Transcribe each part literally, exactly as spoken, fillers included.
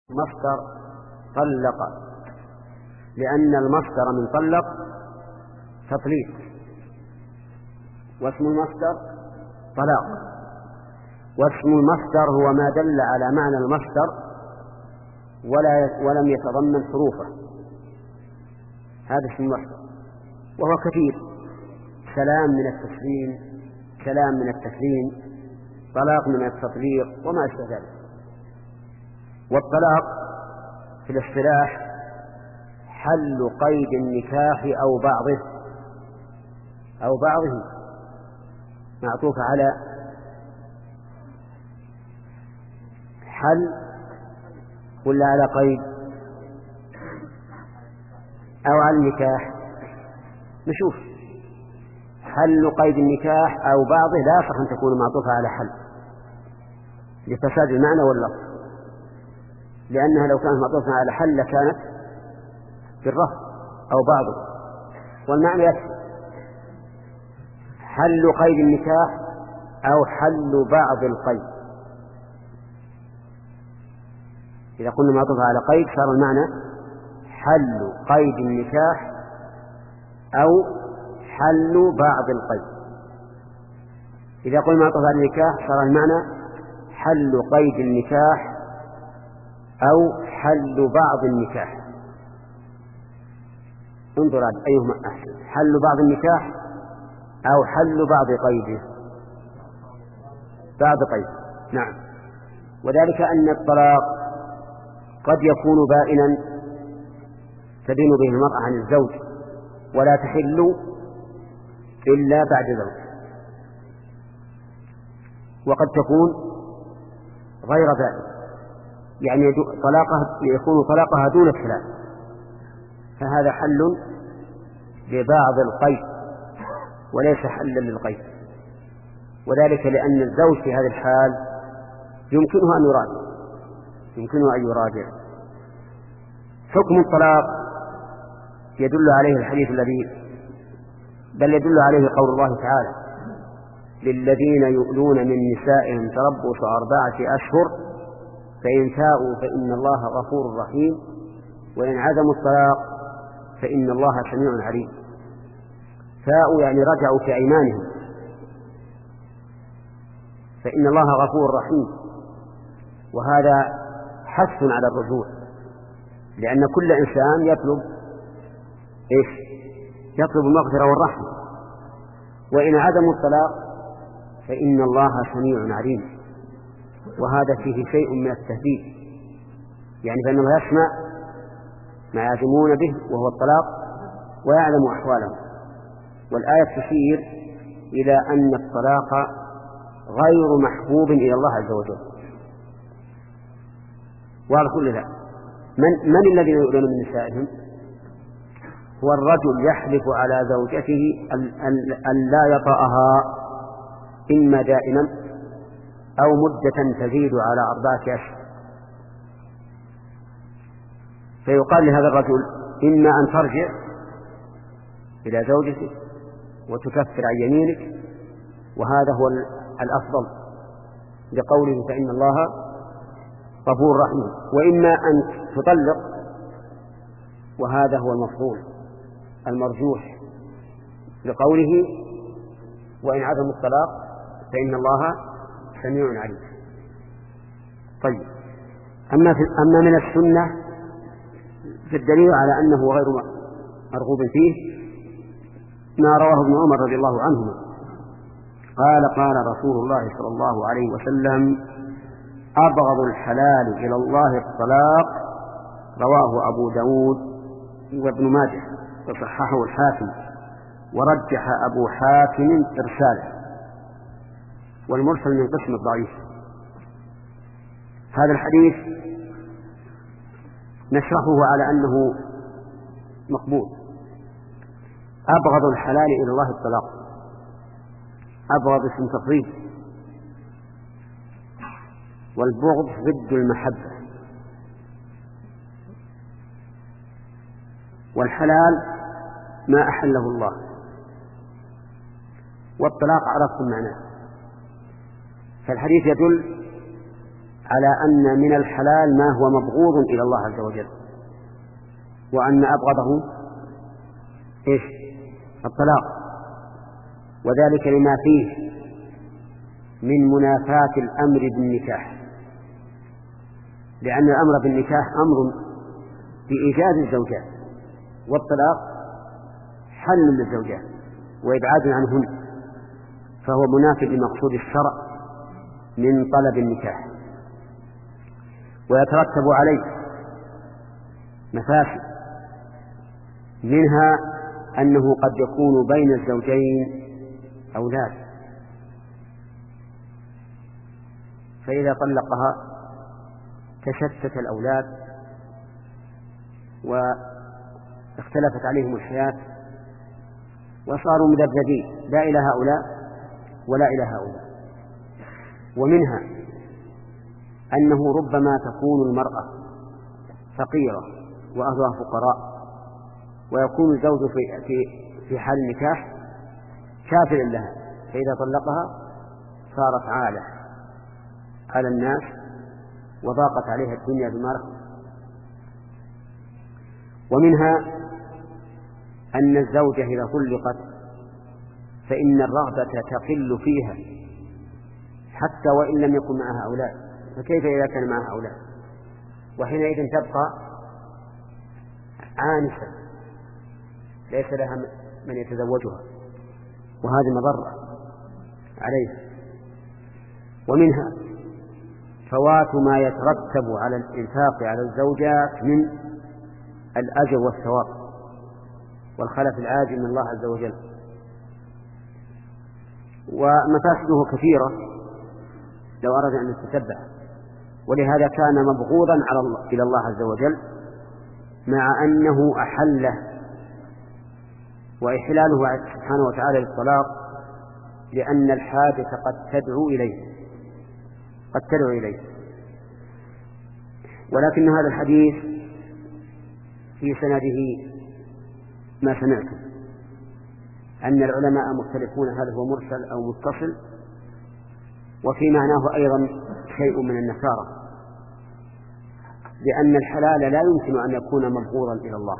مصدر طلق، لأن المصدر من طلق تطليق، واسم المصدر طلاق، واسم المصدر هو ما دل على معنى المصدر ولا ولم يتضمن حروفه، هذا اسم المصدر، وهو كثير: سلام من التسليم، سلام من التسليم، طلاق من التطليق، وما أشبه ذلك. والطلاق في الاصطلاح حل قيد النكاح أو بعضه أو بعضه، معطوف على حل ولا على قيد أو على النكاح. نشوف: حل قيد النكاح أو بعضه لا يصح أن تكون معطوفة على حل لفساد المعنى واللفظ، لأنها لو كانت معطوفة على حل لكانت بالرفع أو بعضه، والمعنى يكفي. حل قيد النكاح أو حل بعض القيد، إذا قلنا معطوفة على قيد صار المعنى حل قيد النكاح أو حل بعض القيد. إذا قلنا معطوفة على النكاح صار المعنى حل قيد النكاح أو حل بعض النكاح. انظر أيهما أحسن: حل بعض النكاح أو حل بعض قيده؟ بعض قيد، نعم. وذلك أن الطلاق قد يكون بائنا تبين به المرأة عن الزوج ولا تحل إلا بعد زوج، وقد تكون غير بائن، يعني طلاقها يكون طلاقها دون الثلاث، فهذا حل لبعض القيد وليس حلا للقيد. وذلك لأن الزوج في هذه الحال يمكنه أن يراجع يمكنه أن يراجع حكم الطلاق يدل عليه الحديث الذي بل يدل عليه قول الله تعالى: للذين يؤلون من نسائهم تربص أربعة أشهر فإن فاءوا فإن الله غفور رحيم وإن عزموا الطلاق فإن الله سميع عليم. فاءوا يعني رجعوا في أيمانهم، فإن الله غفور رحيم، وهذا حث على الرجوع، لأن كل إنسان يطلب إيش؟ يطلب المغفرة والرحمة. وإن عدموا الطلاق فإن الله سميع عليم، وهذا فيه شيء من التهديد، يعني فإن الله يسمع ما يعزمون به وهو الطلاق ويعلم أحوالهم. والآية تشير إلى أن الطلاق غير محبوب إلى الله عز وجل. وعلى كل ذلك من, من الذين يؤذون من نسائهم؟ هو الرجل يحلف على زوجته أن لا يطأها إما دائما أو مدة تزيد على أربعة أشهر، فيقال لهذا الرجل: إما أن ترجع إلى زوجتك وتكفر عن يمينك، وهذا هو الأفضل لقوله فإن الله غفور رحيم، وإما أن تطلق، وهذا هو المفضول المرجوح لقوله وإن عدم الطلاق فإن الله سميع عليم. طيب، أما, في أما من السنة في الدليل على أنه غير مرغوب فيه ما رواه ابن عمر رضي الله عنهما قال: قال رسول الله صلى الله عليه وسلم: أبغض الحلال إلى الله الطلاق. رواه أبو داود وابن ماجه وصححه الحاكم ورجح أبو حاتم إرساله، والمرسل من قسم الضعيف. هذا الحديث نشرحه على أنه مقبول. أبغض الحلال إلى الله الطلاق، أبغض اسم تفضيل، والبغض ضد المحبة، والحلال ما أحله الله، والطلاق عرفتم معناه. فالحديث يدل على أن من الحلال ما هو مبغوض إلى الله عز وجل، وأن أبغضه إيش؟ الطلاق، وذلك لما فيه من منافاة الأمر بالنكاح، لأن الأمر بالنكاح أمر بإيجاد الزوجات، والطلاق حل للزوجات وإبعاد عنهن، فهو منافي لمقصود الشرع من طلب النكاح، ويترتب عليه مفاسد، منها أنه قد يكون بين الزوجين أولاد، فإذا طلقها تشتت الأولاد واختلفت عليهم الحياة وصاروا مذبذبين لا إلى هؤلاء ولا إلى هؤلاء. ومنها أنه ربما تكون المرأة فقيرة وأهلها فقراء، ويكون الزوج في, في, في حال النكاح كافلا لها، فإذا طلقها صارت عالة على الناس وضاقت عليها الدنيا بما رحمت. ومنها أن الزوجة إذا طلقت فإن الرغبة تقل فيها حتى وإن لم يكن معها أولاد، فكيف إذا كان معها أولاد؟ وحينئذ تبقى عانسة ليس لها من يتزوجها، وهذه مضرة عليها. ومنها فوات ما يترتب على الإنفاق على الزوجات من الأجر والثواب والخلف العاجل من الله عز وجل، ومفاسده كثيرة لو أراد أن يتتبع، ولهذا كان مبغوضا على الله إلى الله عز وجل، مع أنه أحله، وإحلاله سبحانه وتعالى للطلاق لأن الحاجة قد تدعو إليه قد تدعو إليه. ولكن هذا الحديث في سنده ما سمعتم أن العلماء مختلفون هل هو مرسل أو متصل، وفي معناه أيضا شيء من النكارة، لأن الحلال لا يمكن أن يكون مبغوضا إلى الله،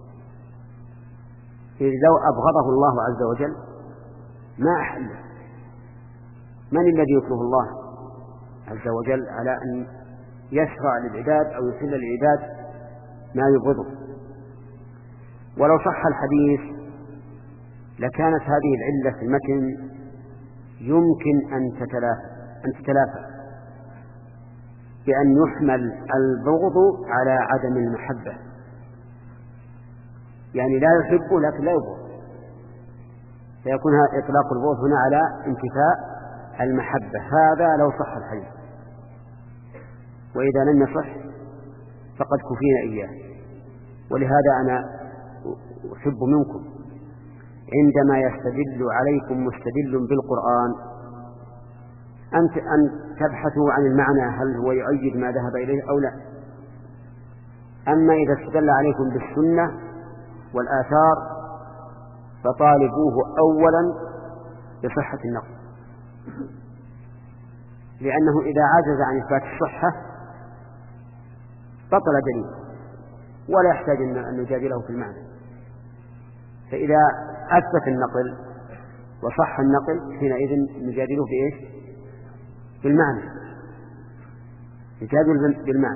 إذ لو أبغضه الله عز وجل ما أحله. من الذي يكره الله عز وجل على أن يشرع للعباد أو يحل للعباد ما يبغضه؟ ولو صح الحديث لكانت هذه العلة في المتن يمكن أن تتلافى أن تتلافى بأن يحمل البغض على عدم المحبة، يعني لا يحب لكن لا يبغض، فيكون إطلاق البغض هنا على انتفاء المحبة. هذا لو صح الحديث، وإذا لم يصح فقد كفينا إياه. ولهذا أنا أحب منكم عندما يستدل عليكم مستدل بالقرآن أن تبحثوا عن المعنى، هل هو يؤيد ما ذهب إليه أو لا. أما إذا استدل عليكم بالسنة والآثار فطالبوه أولا بصحة النقل، لأنه إذا عجز عن إثبات الصحة بطل دليل ولا يحتاج أن نجادله في المعنى. فإذا أثبت النقل وصح النقل حينئذ نجادله في إيش؟ بالمعنى، نجادل بالمعنى.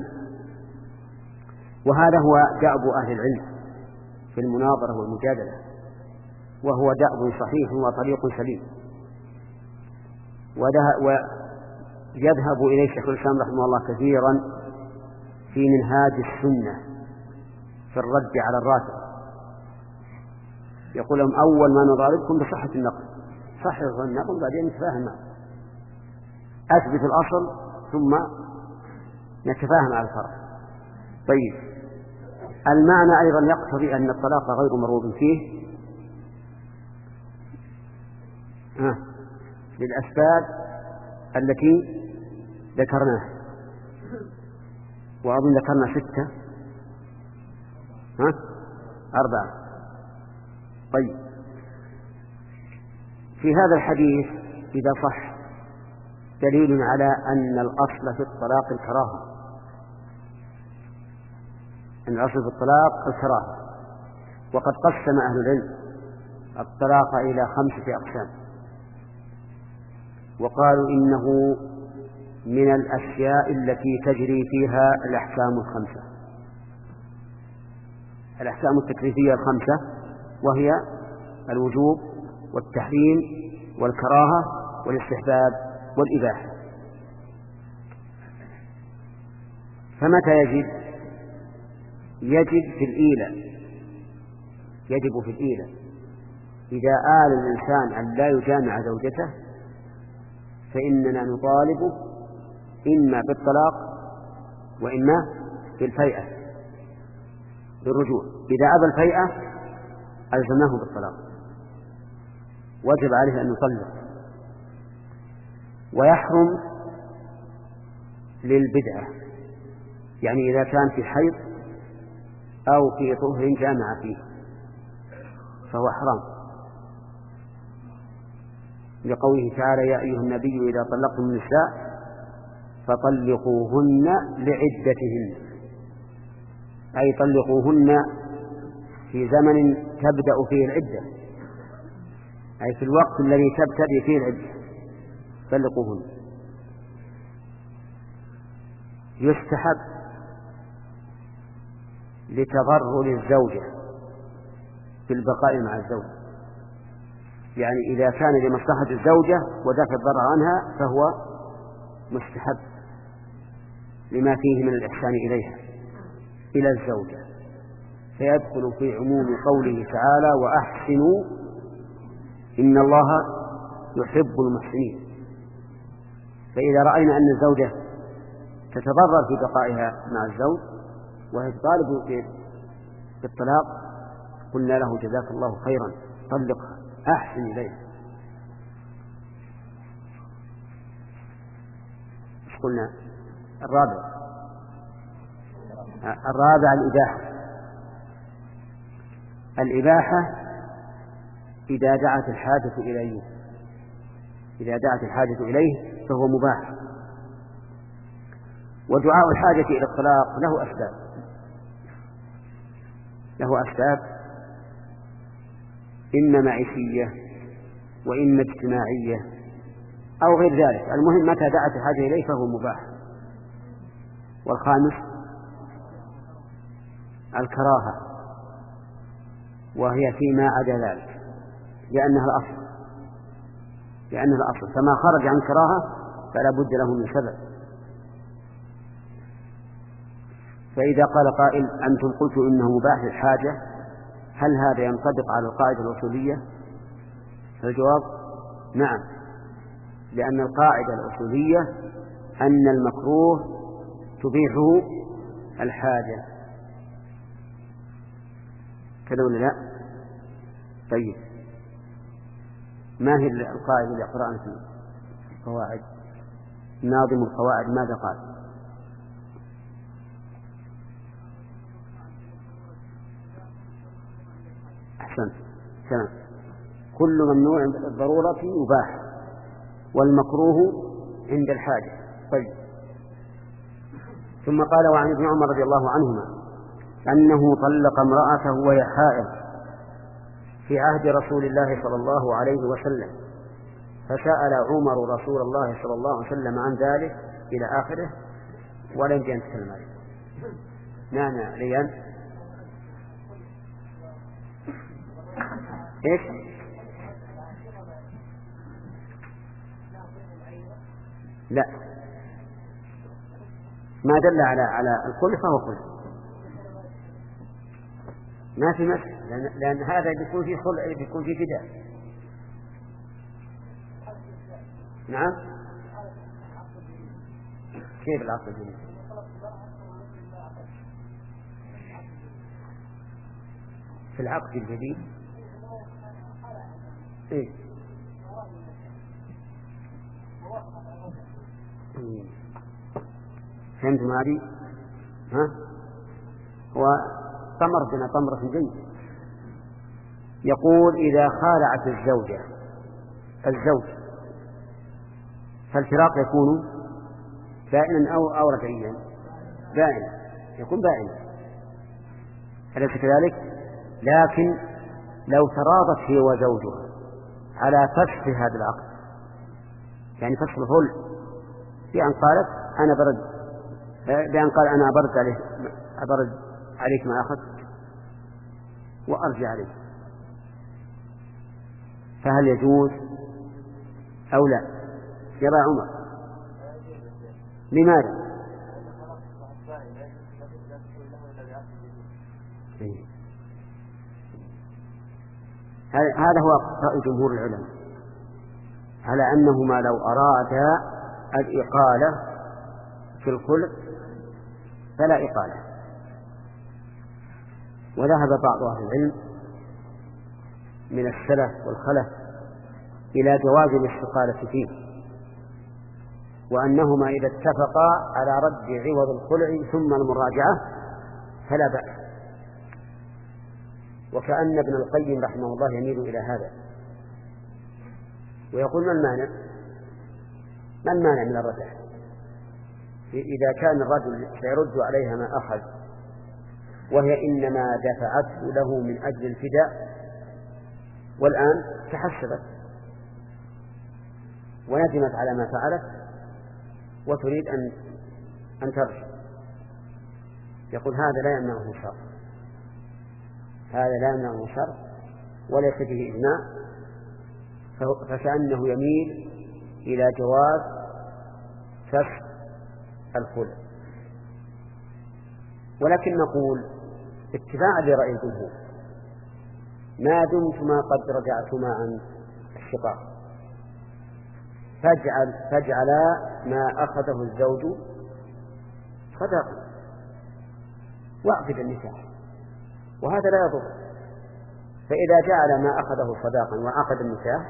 وهذا هو دأب أهل العلم في المناظرة والمجادلة، وهو دأب صحيح وطريق سليم، ويذهب إليه شيخ الإسلام رحمه الله كثيرا في منهاج السنة في الرد على الرافضة. يقول لهم أول ما نضاربكم بصحة النقل، صحة النقل بعدين نتفاهم معه، أثبت الأصل ثم نتفاهم على الفرع. طيب، المعنى أيضا يقتضي أن الطلاق غير مرغوب فيه ها للأسباب التي ذكرناها، وأظن ذكرنا ستة ها أربعة. طيب، في هذا الحديث إذا صح دليل على أن الأصل في الطلاق الكراهة، أن الأصل في الطلاق الكراهة. وقد قسم أهل العلم الطلاق إلى خمسة أقسام، وقالوا إنه من الأشياء التي تجري فيها الأحكام الخمسة، الأحكام التكليفية الخمسة، وهي الوجوب والتحريم والكراهة والاستحباب والإباحة. فمتى يجب؟ يجب في الإيلة، يجب في الإيلة إذا آل الإنسان أن لا يجامع زوجته فإننا نطالبه إما بالطلاق وإما بالفيئة، بالرجوع. إذا أبى الفيئة ألزمناه بالطلاق، وجب عليه أن يطلق. ويحرم للبدعة، يعني إذا كان في حيض أو في طهر جامع فيه فهو حرام، لقوله تعالى: يا أيها النبي إذا طلقتم النساء فطلقوهن لعدتهن، أي طلقوهن في زمن تبدأ فيه العدة، أي في الوقت الذي تبتدئ فيه العدة طلقوهن. يستحب لتضرر الزوجة بالبقاء مع الزوج، يعني إذا كان لمصلحة الزوجة ودفع الضرر عنها فهو مستحب لما فيه من الإحسان إليها إلى الزوجة، فيدخل في عموم قوله تعالى: وأحسنوا إن الله يحب المحسنين. فإذا رأينا أن الزوجة تتضرر في بقائها مع الزوج وهي تطالب بالطلاق قلنا له: جزاك الله خيرا، طلقها، أحسن إليها. إيش قلنا؟ الرابع الرابع الإباحة. الإباحة إذا دعت الحاجة إليه، إذا دعت الحاجة إليه فهو مباح. ودعاء الحاجة إلى الطلاق له أسباب، له أسباب إما معيشية وإما اجتماعية أو غير ذلك، المهم متى دعت الحاجة إليه فهو مباح. والخامس الكراهة، وهي فيما عدا ذلك، لأنها الأصل، لأنها الأصل، فما خرج عن كراهة فلا بد له من سبب. فإذا قال قائل: أنتم قلتوا إنه مباح للحاجة، هل هذا ينطبق على القاعدة الأصولية؟ فالجواب: نعم، لأن القاعدة الأصولية أن المكروه تبيحه الحاجة، كذا ولا لا؟ طيب، ما هي القاعدة اللي قرأنا في القواعد؟ ناظم القواعد ماذا قال؟ أحسن، تمام. كل ممنوع بالضرورة يباح، والمكروه عند الحاجة. طيب، ثم قال: وعن ابن عمر رضي الله عنهما أنه طلق امرأته وهي حائض في عهد رسول الله صلى الله عليه وسلم، فسأل عمر رسول الله صلى الله عليه وسلم عن ذلك إلى آخره، ولم ينتهي عليه. نعم يا ريان، إيش؟ لا، ما دل على على الخلع فهو خلع، ما في مسح، لأن, لأن هذا بيكون فيه خلع، بيكون فيه فداء. نعم، كيف العقد الجديد؟ في العقد الجديد إيه؟ فهمت هذه؟ ها؟ هو طمر بنا طمرة جيد. يقول: إذا خالعت الزوجة الزوج فالفراق يكون بائنا أو أو رجعيا، بائنا يكون بائنا، أليس كذلك؟ لكن لو تراضت هي وزوجها على فسخ هذا العقد، يعني فسخ الخلع، بأن قالت أنا برد، بأن قال أنا أبرد عليك أبرد عليك ما أخذت وأرجع عليك، فهل يجوز أو لا؟ يا عمر لماذا؟ هذا هو رأي جمهور العلماء على أنهما لو أرادا الإقالة في الخلع فلا إقالة. وذهب بعض أهل العلم من السلف والخلف إلى جواز الاستقالة فيه، وأنهما إذا اتفقا على رد عوض الخلع ثم المراجعة فلا بأس. وكأن ابن القيم رحمه الله يميل إلى هذا ويقول ما المانع ما المانع من الرجع إذا كان الرجل سيرد عليها ما أخذ وهي إنما دفعته له من أجل الفداء، والآن تحسبت وندمت على ما فعلت وتريد أن أن ترجع، يقول هذا لا يمنعه شر، هذا لا يمنعه شر وليس فيه إجماع، فكأنه يميل إلى جواز فسخ الخلع. ولكن نقول اتباعا لرأي الجمهور ما دمتما قد رجعتما عن الشقاق فاجعل فاجعلا ما أخذه الزوج صداقا واعقد النكاح، وهذا لا يضر. فإذا جعل ما أخذه صداقا وعقد النكاح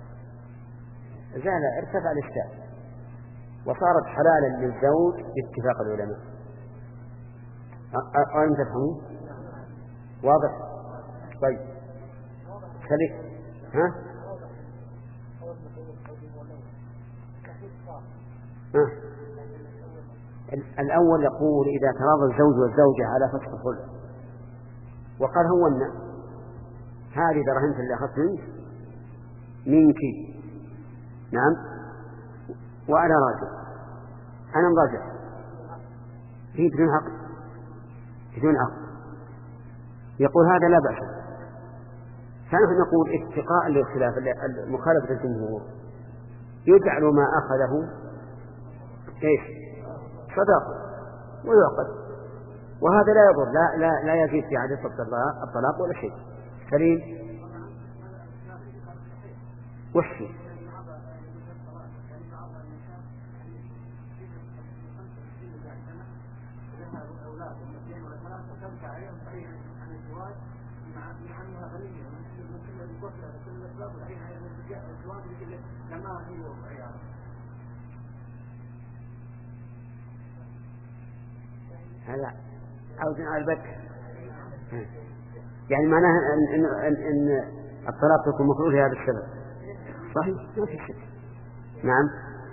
زال ارتفع الإشكال وصارت حلالا للزوج باتفاق العلماء. أين تفهمون؟ واضح؟ طيب خليك ها؟ ها؟ الأول يقول إذا تراضى الزوج والزوجة على فسخ الخلع وقال هو الناس هذه درهمت اللي أخذت منك منك نعم وأنا راجع أنا مراجع في بدون عقد بدون عقد، يقول هذا لا بأس. فنحن نقول اتقاء للخلاف مخالفة الجمهور يجعل ما أخذه إيش صداقة ويعقد، وهذا لا يضر لا لا لا يزيد في عدد الطلاق ولا شيء. سليم وش هذا عاوزين على البت، يعني معناها أن, إن, إن الطلاق يكون مكروه لهذا السبب. صحيح ما في شك. نعم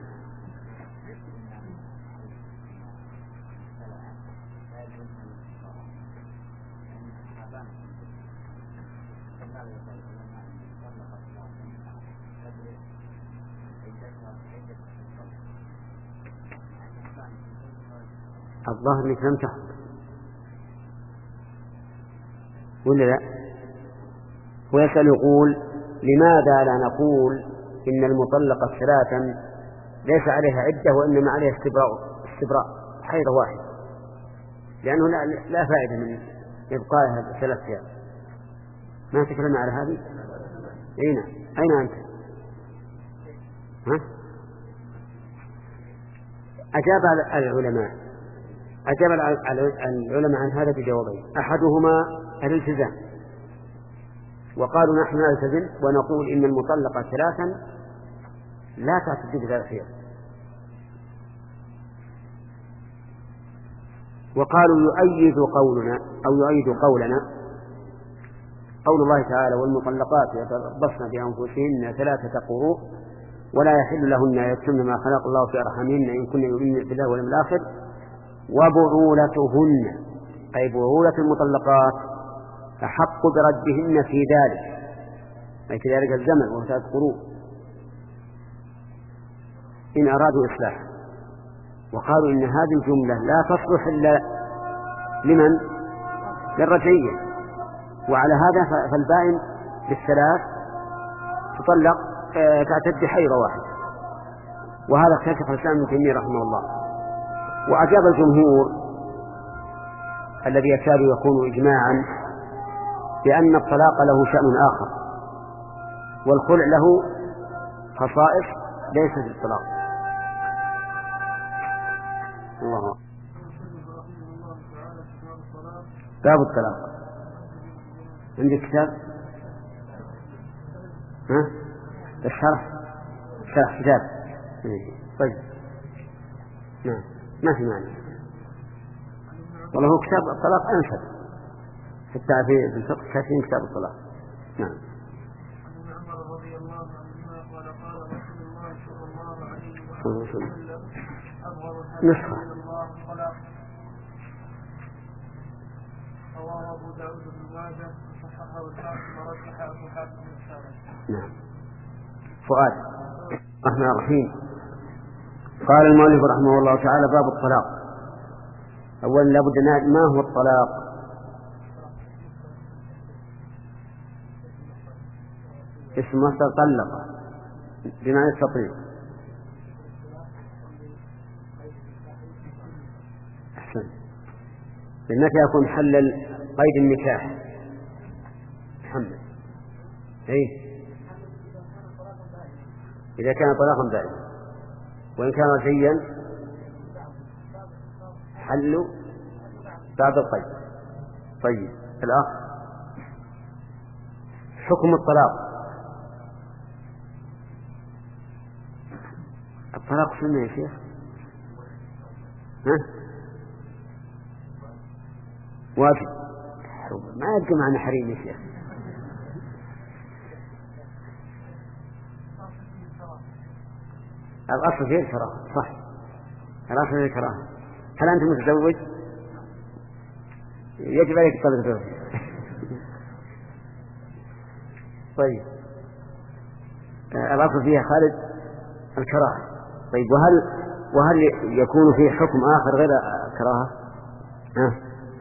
الظاهر انك لم تحضر ولا لا؟ ويسأل يقول لماذا لا نقول إن المطلقة ثلاثا ليس عليها عدة وإنما عليها استبراء استبراء حيض واحد، لأنه لا, لا فائدة من إبقائها ثلاث أيام. ما تكلمنا على هذه؟ أين أين أنت؟ ها؟ أجاب العلماء أجاب العلماء عن هذا بجوابين، أحدهما الالتزام، وقالوا نحن نلتزم ونقول إن المطلقة ثلاثا لا تعتد بذلك خير، وقالوا يؤيد قولنا أو يؤيد قولنا قول الله تعالى والمطلقات يتربصن بأنفسهن ثلاثة قروء ولا يحل لهن يكتمن ما خلق الله في أرحامهن إن كن يؤمن بالله واليوم الآخر وبعولتهن أي بعولة المطلقات أحق بردهن في ذلك أي في ذلك الزمن وهو ثلاث قروء إن أرادوا إصلاحا. وقالوا إن هذه الجملة لا تصلح إلا لمن؟ للرجعية. وعلى هذا فالبائن بالثلاث تطلق تعتد حيض واحد. وهذا اكتشف الإسلام ابن تيمية رحمه الله. وأجاب الجمهور الذي يكاد يكون إجماعا بأن الطلاق له شأن آخر والخلع له خصائص ليست الطلاق. الله. باب الطلاق عندك كتاب؟ ها؟ الشرح؟ شرح كتاب. طيب نعم ما في معنى. والله هو كتاب الطلاق أنشد حتى في الفقه كثير كتاب الطلاق. نعم. نسخة. نعم. فؤاد الرحمن الرحيم. قال المؤلف رحمه الله تعالى باب الطلاق. أولا لابد أن ما هو الطلاق؟ اسم مصدر طلق بمعنى التطليق. أحسن. متى يكون حلل قيد النكاح؟ محمد. إيه؟ إذا كان طلاقا بائنا. وإن كان رجعيا حل بعد القيد. طيب الآخر حكم الطلاق. الطلاق سنة يا شيخ؟ ها؟ واجب. ما يبقى معنا حريم يا شيخ. الأصل فيه الكراهة. صح الأصل فيه الكراهة. هل أنت متزوج؟ يجب عليك طلب الزواج. طيب الأصل فيها خالد الكراهة. طيب وهل وهل يكون فيه حكم آخر غير الكراهة؟ ها؟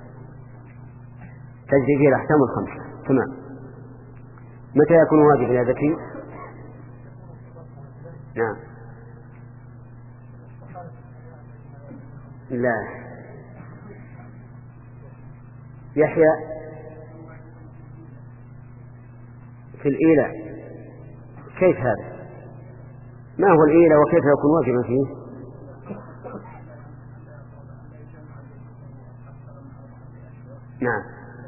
تجري فيه الأحكام الخمسة. تمام. متى يكون واجبا يا ذكي؟ نعم. لا يحيى في الإيلاء. كيف هذا؟ ما هو الإيلاء وكيف يكون واجبا فيه؟ نعم.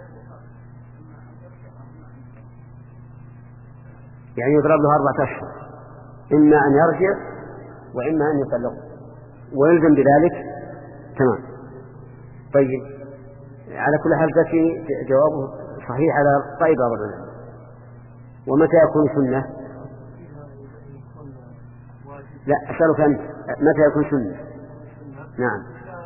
يعني يضرب له أربعة أشهر إما أن يرجع وإما أن يطلق ويلزم بذلك. تمام. طيب على كل حال ذكي جوابه صحيح على طيب بعض العلماء. ومتى يكون سنة؟ لا أسألك أنت متى يكون سنة؟ نعم.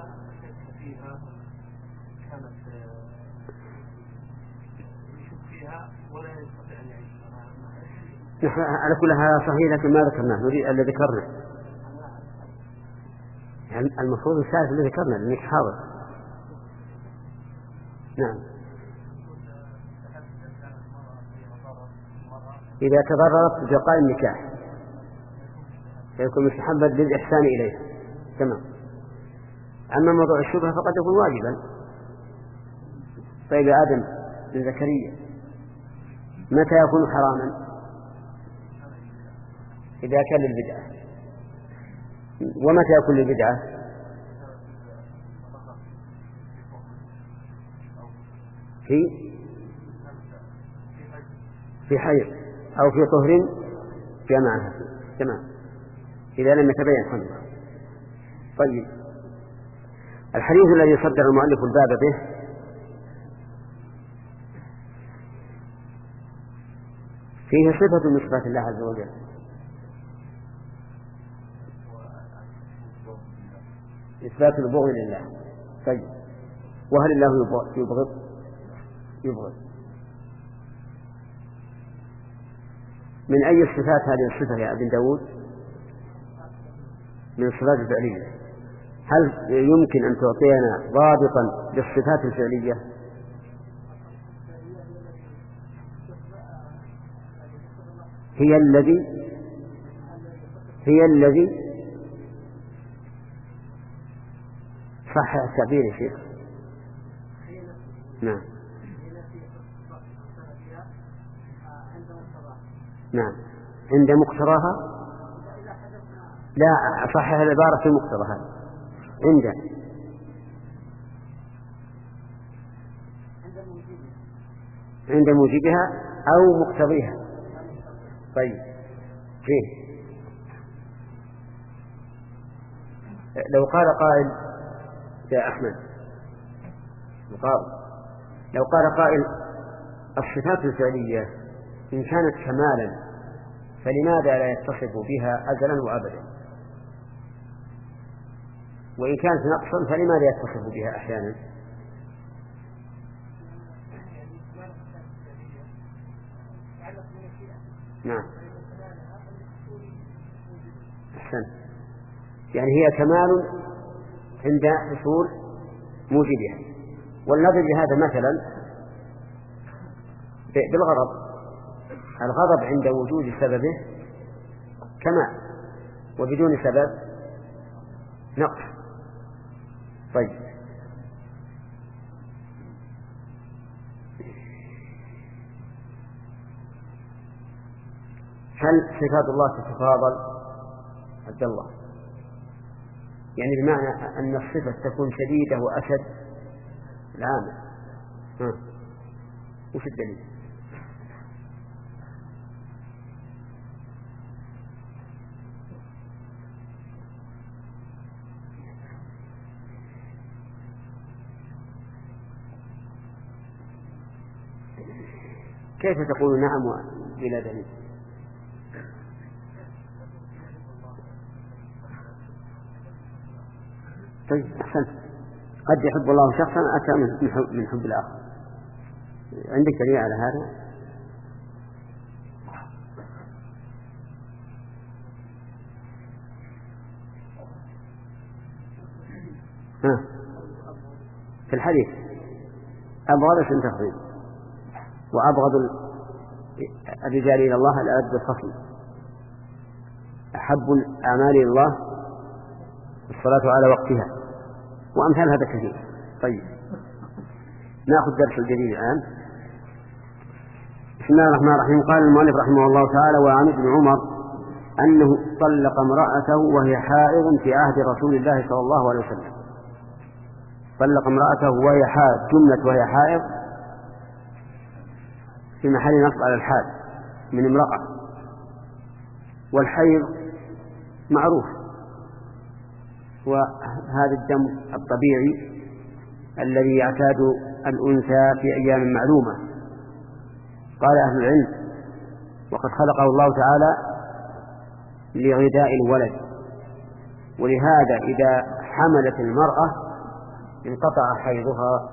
نحن على كل حال صحيح لكن ما ذكرناه نريد اللي ذكرنا. يعني المفروض الثالث اللي ذكرنا لأنك حاضر. نعم. إذا تضررت بقاء النكاح فيكون مستحبا للإحسان إليه. تمام. أما موضوع الشبهة فقد يكون واجبا. طيب يا آدم بن زكريا متى يكون حراما؟ إذا كان للبدعة. ومتى يكون للبدعة؟ في في حيض أو في طهر جمعها. تمام. إذا لم يتبين حمله. طيب الحديث الذي صدر المؤلف الباب به فيه صفة من صفات الله عز وجل إثبات البغض لله. طيب، وهل الله يبغض؟ يبغض. من أي الصفات هذه الصفة يا ابن داود؟ من الصفات الفعلية. هل يمكن أن تعطينا ضابطا للصفات الفعلية؟ هي الذي هي الذي صح التعبير يا شيخ. نعم نعم عند مقتضاها. لا، صحح العبارة في مقتضاها. عند عند موجبها أو مقتضيها. طيب، كيف لو قال قائل يا أحمد، لو قال قائل الصفات الفعلية إن كانت كمالا فلماذا لا يتصف بها أزلا وأبدا، وإن كانت نقصا فلماذا يتصف بها أحيانا؟ نعم أحسن، يعني هي كمال عند حصول موجبها. والنظر لهذا مثلا بالغضب، الغضب عند وجود سببه كمال وبدون سبب نقص. طيب، هل صفات الله تتفاضل؟ عبد الله، يعني بمعنى أن الصفة تكون شديدة وأشد العامة. ها، وش الدليل؟ كيف تقول نعم بلا دليل؟ طيب أحسنت، قد يحب الله شخصا أتى من حب الآخر. عندك دليل على هذا؟ ها، في الحديث أبغض اسم تفضيل، وأبغض الرجال إلى الله الألد الخصم، أحب الأعمال إلى الله الصلاة على وقتها، وأمثال هذا كثير. طيب، نأخذ درس الجديد الآن. بسم الله الرحمن الرحيم. قال المؤلف رحمه الله تعالى: وعن ابن عمر أنه طلق امرأته وهي حائض في عهد رسول الله صلى الله عليه وسلم. طلق امرأته وهي حائض، جملة وهي حائض في محل نصب على الحال من امرأة، والحيض معروف وهذا الدم الطبيعي الذي يعتاد الأنثى في أيام معلومة. قال أهل العلم: وقد خلقه الله تعالى لغذاء الولد، ولهذا إذا حملت المرأة انقطع حيضها.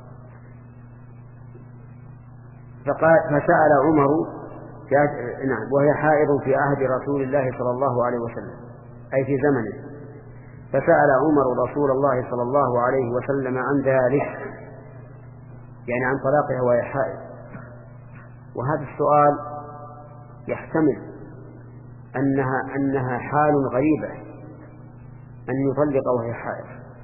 فقال فسأل عمر نعم وهي حائض في عهد رسول الله صلى الله عليه وسلم، أي في زمنه. فسأل عمر رسول الله صلى الله عليه وسلم عن ذلك، يعني عن طلاقها وهي حائض. وهذا السؤال يحتمل أنها أنها حال غريبة أن يطلق وهي حائض،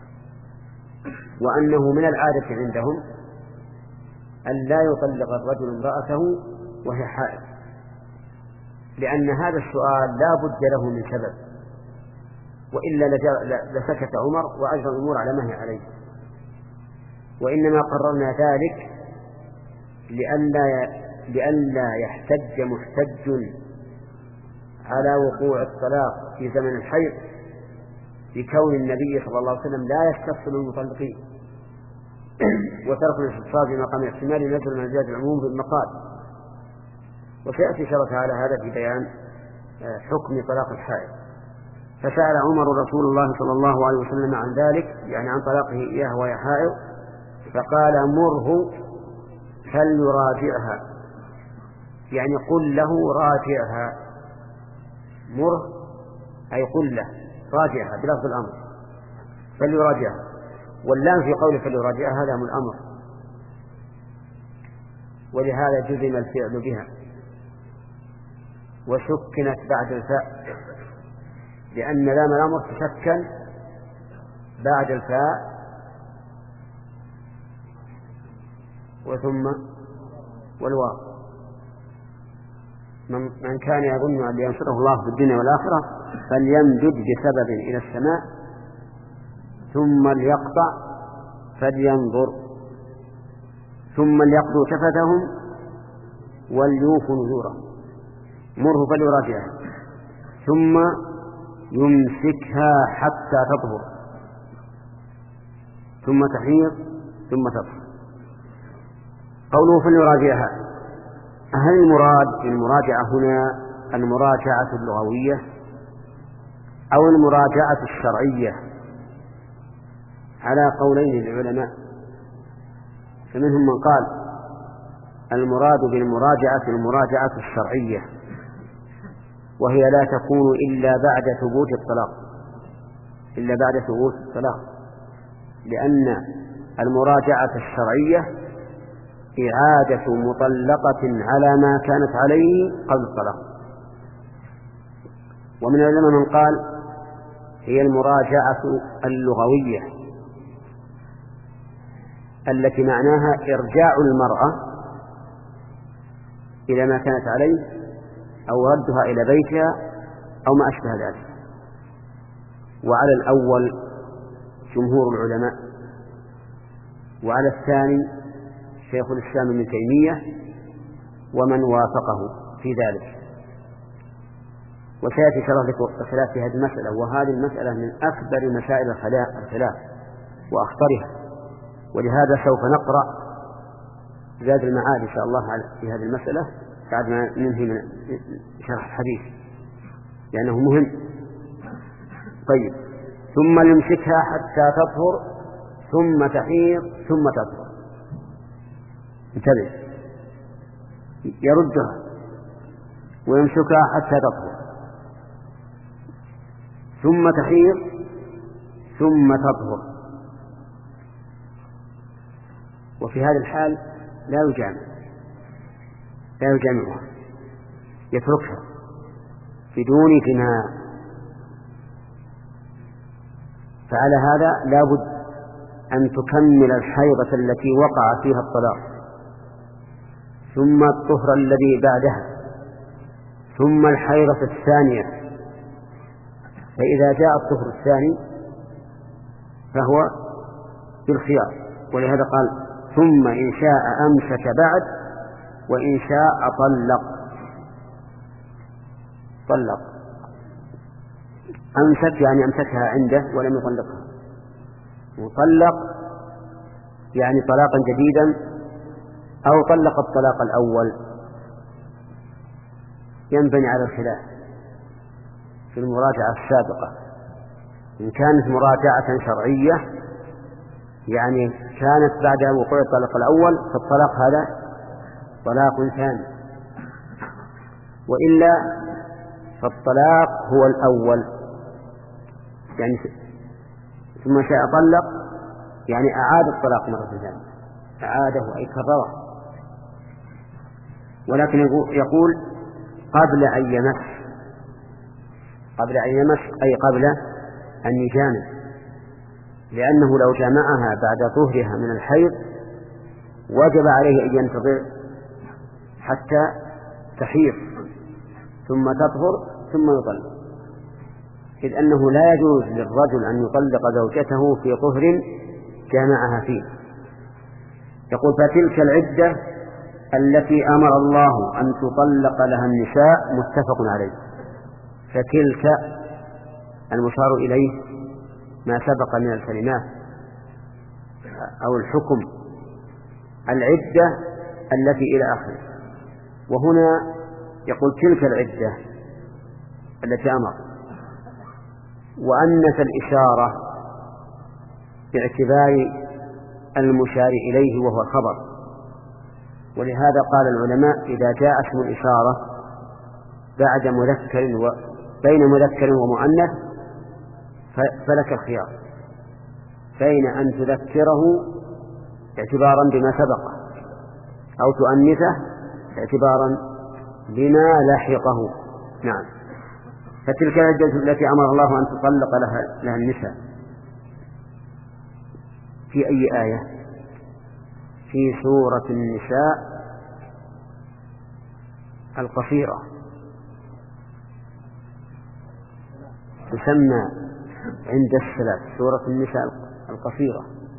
وأنه من العادة عندهم أن لا يطلق الرجل امرأته وهي حائض، لأن هذا السؤال لا بد له من سبب، وإلا لسكت عمر وأجرى الأمور على ما هي عليه. وإنما قررنا ذلك لئلا لئلا يحتج محتج على وقوع الطلاق في زمن الحيض بكون النبي صلى الله عليه وسلم لا يستفصل المطلقين، وترك الاستفصال في مقام احتمال ينزل من زيادة العموم في المقال. وسيأتي شرط على هذا في بيان حكم طلاق الحائض. فسأل عمر رسول الله صلى الله عليه وسلم عن ذلك، يعني عن طلاقه إياه وهي حائض، فقال مره فليراجعها، يعني قل له راجعها. مره أي قل له راجعها بلفظ الأمر، فليراجعها. واللام في قوله فليراجعها لام الأمر، ولهذا جزم الفعل بها وسكنت بعد الفاء، لأن لام الأمر تسكن بعد الفاء وثم والواو. من كان يظن أن ينصره الله في الدنيا والآخرة فليمدد بسبب إلى السماء ثم ليقطع فلينظر ثم ليقضوا تفتهم وليوفوا نذورهم. مره فليراجعها ثم يمسكها حتى تطهر ثم تحيض ثم تطهر. قوله فليراجعها، هل المراد بالمراجعة هنا المراجعة اللغوية أو المراجعة الشرعية؟ على قولين للعلماء، فمنهم من قال المراد بالمراجعة المراجعة الشرعية، وهي لا تكون إلا بعد ثبوت الطلاق إلا بعد ثبوت الطلاق لأن المراجعة الشرعية إعادة مطلقة على ما كانت عليه قبل الطلاق. ومن العلماء من قال هي المراجعة اللغوية التي معناها إرجاع المرأة إلى ما كانت عليه أو ردها إلى بيتها أو ما أشبه ذلك. وعلى الأول جمهور العلماء، وعلى الثاني شيخ الإسلام ابن تيمية ومن وافقه في ذلك. وسيأتي شرح لكم الخلاف في هذه المسألة، وهذه المسألة من أكبر مسائل الخلاف وأخطرها، ولهذا سوف نقرأ زاد المعاد إن شاء الله في هذه المسألة بعد ما ننهي من شرح الحديث لأنه مهم. طيب، ثم يمسكها حتى تطهر ثم تحيض ثم تطهر. انتبه، يردها ويمسكها حتى تطهر ثم تحيض ثم تطهر. وفي هذا الحال لا يجامع لا يجامعها، يتركها بدون جماع. فعلى هذا لا بد أن تكمل الحيضة التي وقع فيها الطلاق ثم الطهر الذي بعدها ثم الحيضة الثانية. فإذا جاء الطهر الثاني فهو بالخيار، ولهذا قال ثم إن شاء أمسك بعد وإن شاء طلق. طلق أمسك يعني أمسكها عنده ولم يطلقها، وطلق يعني طلاقا جديدا أو طلق الطلاق الأول. ينبني على الخلاف في المراجعة السابقة، إن كانت مراجعة شرعية يعني كانت بعد وقوع الطلاق الأول فالطلاق هذا طلاق ثاني، وإلا فالطلاق هو الأول يعني ثم شاء طلق يعني أعاد الطلاق مرة ثانية، أعاده أي كرره. ولكن يقول قبل أن يمس قبل أن يمس أي قبل أن يجامع، لأنه لو جامعها بعد طهرها من الحيض وجب عليه أن ينتظر حتى تحيض ثم تطهر ثم يطلق، إذ أنه لا يجوز للرجل أن يطلق زوجته في طهر جامعها فيه. يقول فتلك العدة التي أمر الله أن تطلق لها النساء متفق عليه. فتلك المشار إليه ما سبق من الكلمات أو الحكم، العدة التي إلى آخره. وهنا يقول تلك العدة التي أمر، وأنث الإشارة باعتبار المشار إليه وهو الخبر. ولهذا قال العلماء إذا جاء اسم الإشارة بعد مذكر و بين مذكر ومؤنث فلك الخيار بين أن تذكره اعتبارا بما سبقه أو تؤنثه اعتبارا بما لحقه. نعم. فتلك العدة التي أمر الله أن تطلق لها, لها النساء في أي آية؟ في سورة النساء القصيرة، تسمى عند الثلاث سورة النساء القصيرة،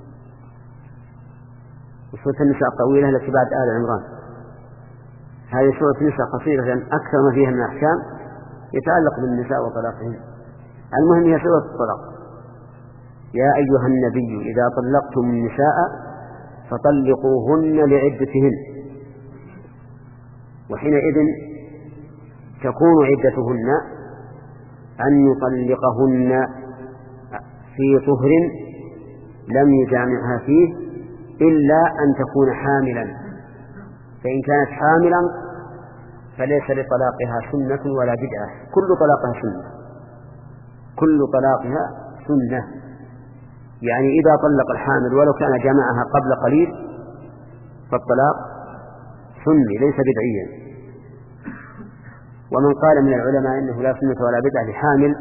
وسورة النساء الطويلة التي بعد آل عمران. هذه سورة النساء قصيرة لأن أكثر ما فيها من الأحكام يتعلق بالنساء وطلاقهم. المهم هي سورة الطلاق. يا أيها النبي إذا طلقتم النساء فطلقوهن لعدتهن، وحينئذ تكون عدتهن أن يطلقهن في طهر لم يجامعها فيه إلا أن تكون حاملا، فإن كانت حاملا فليس لطلاقها سنة ولا بدعة، كل طلاقها سنة، كل طلاقها سنة. يعني إذا طلق الحامل ولو كان جمعها قبل قليل فالطلاق سني ليس بدعيا. ومن قال من العلماء إنه لا سنة ولا بدعة لحامل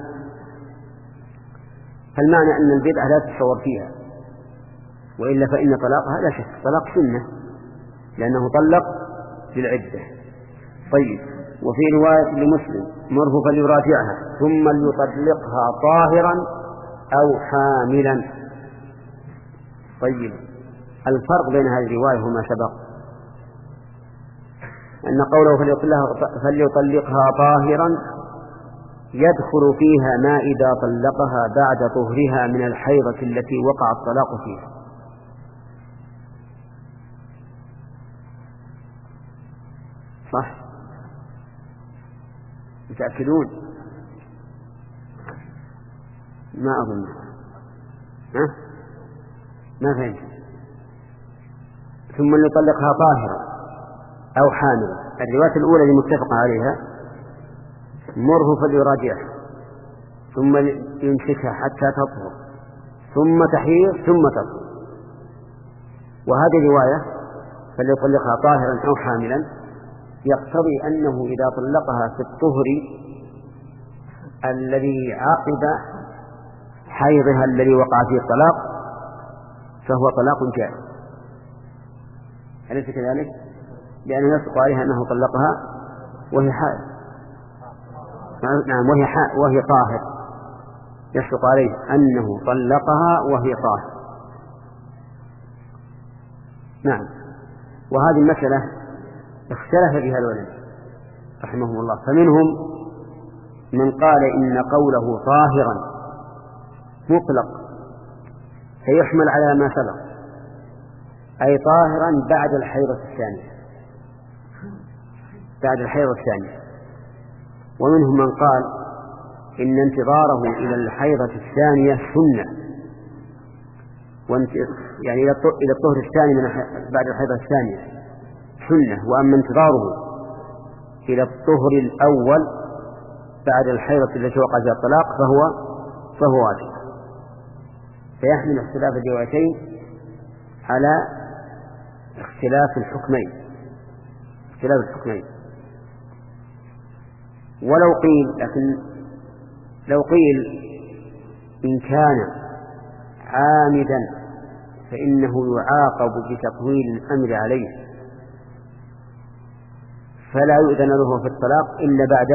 فالمعنى أن البدعة لا تتصور فيها، وإلا فإن طلاقها لا شك طلاق سنة لأنه طلق للعدة. طيب. وفي رواية لمسلم مره فليراجعها ثم ليطلقها طاهرا أو حاملا. طيب. الفرق بين هذه الرواية وما سبق أن قوله فليطلقها طاهرا يدخل فيها ما إذا طلقها بعد طهرها من الحيضة التي وقع الطلاق فيها، صح؟ متأكدون؟ ما أظن. ها؟ ما فهمت. ثم ليطلقها طاهرا أو حاملا. الرواية الأولى اللي متفق عليها مره فليراجعها ثم يمسكها حتى تطهر ثم تحيض ثم تطهر. وهذه الرواية فليطلقها طاهرا أو حاملا يقتضي أنه إذا طلقها في الطهر الذي عقب حيضها الذي وقع فيه الطلاق فهو طلاق جائز، أليس كذلك؟ لأنه يصدق عليها أنه طلقها وهي حائض، نعم وهي حائض وهي طاهر، يصدق عليه أنه طلقها وهي طاهر. نعم. وهذه المسألة اختلف فيها العلماء رحمهم الله، فمنهم من قال إن قوله طاهرا مطلق فيحمل على ما سبق، أي طاهرا بعد الحيضة الثانية، بعد الحيضة الثانية. ومنهم من قال إن انتظاره إلى الحيضة الثانية سنة، يعني إلى الطهر الثاني من بعد الحيضة الثانية سنة، وأما انتظاره إلى الطهر الأول بعد الحيضة التي وقع فيها الطلاق فهو فهو واجب. فيحمل اختلاف الروايتين على اختلاف الحكمين اختلاف الحكمين ولو قيل لكن لو قيل إن كان عامدا فإنه يعاقب بتطويل الأمر عليه فلا يؤذن له في الطلاق إلا بعد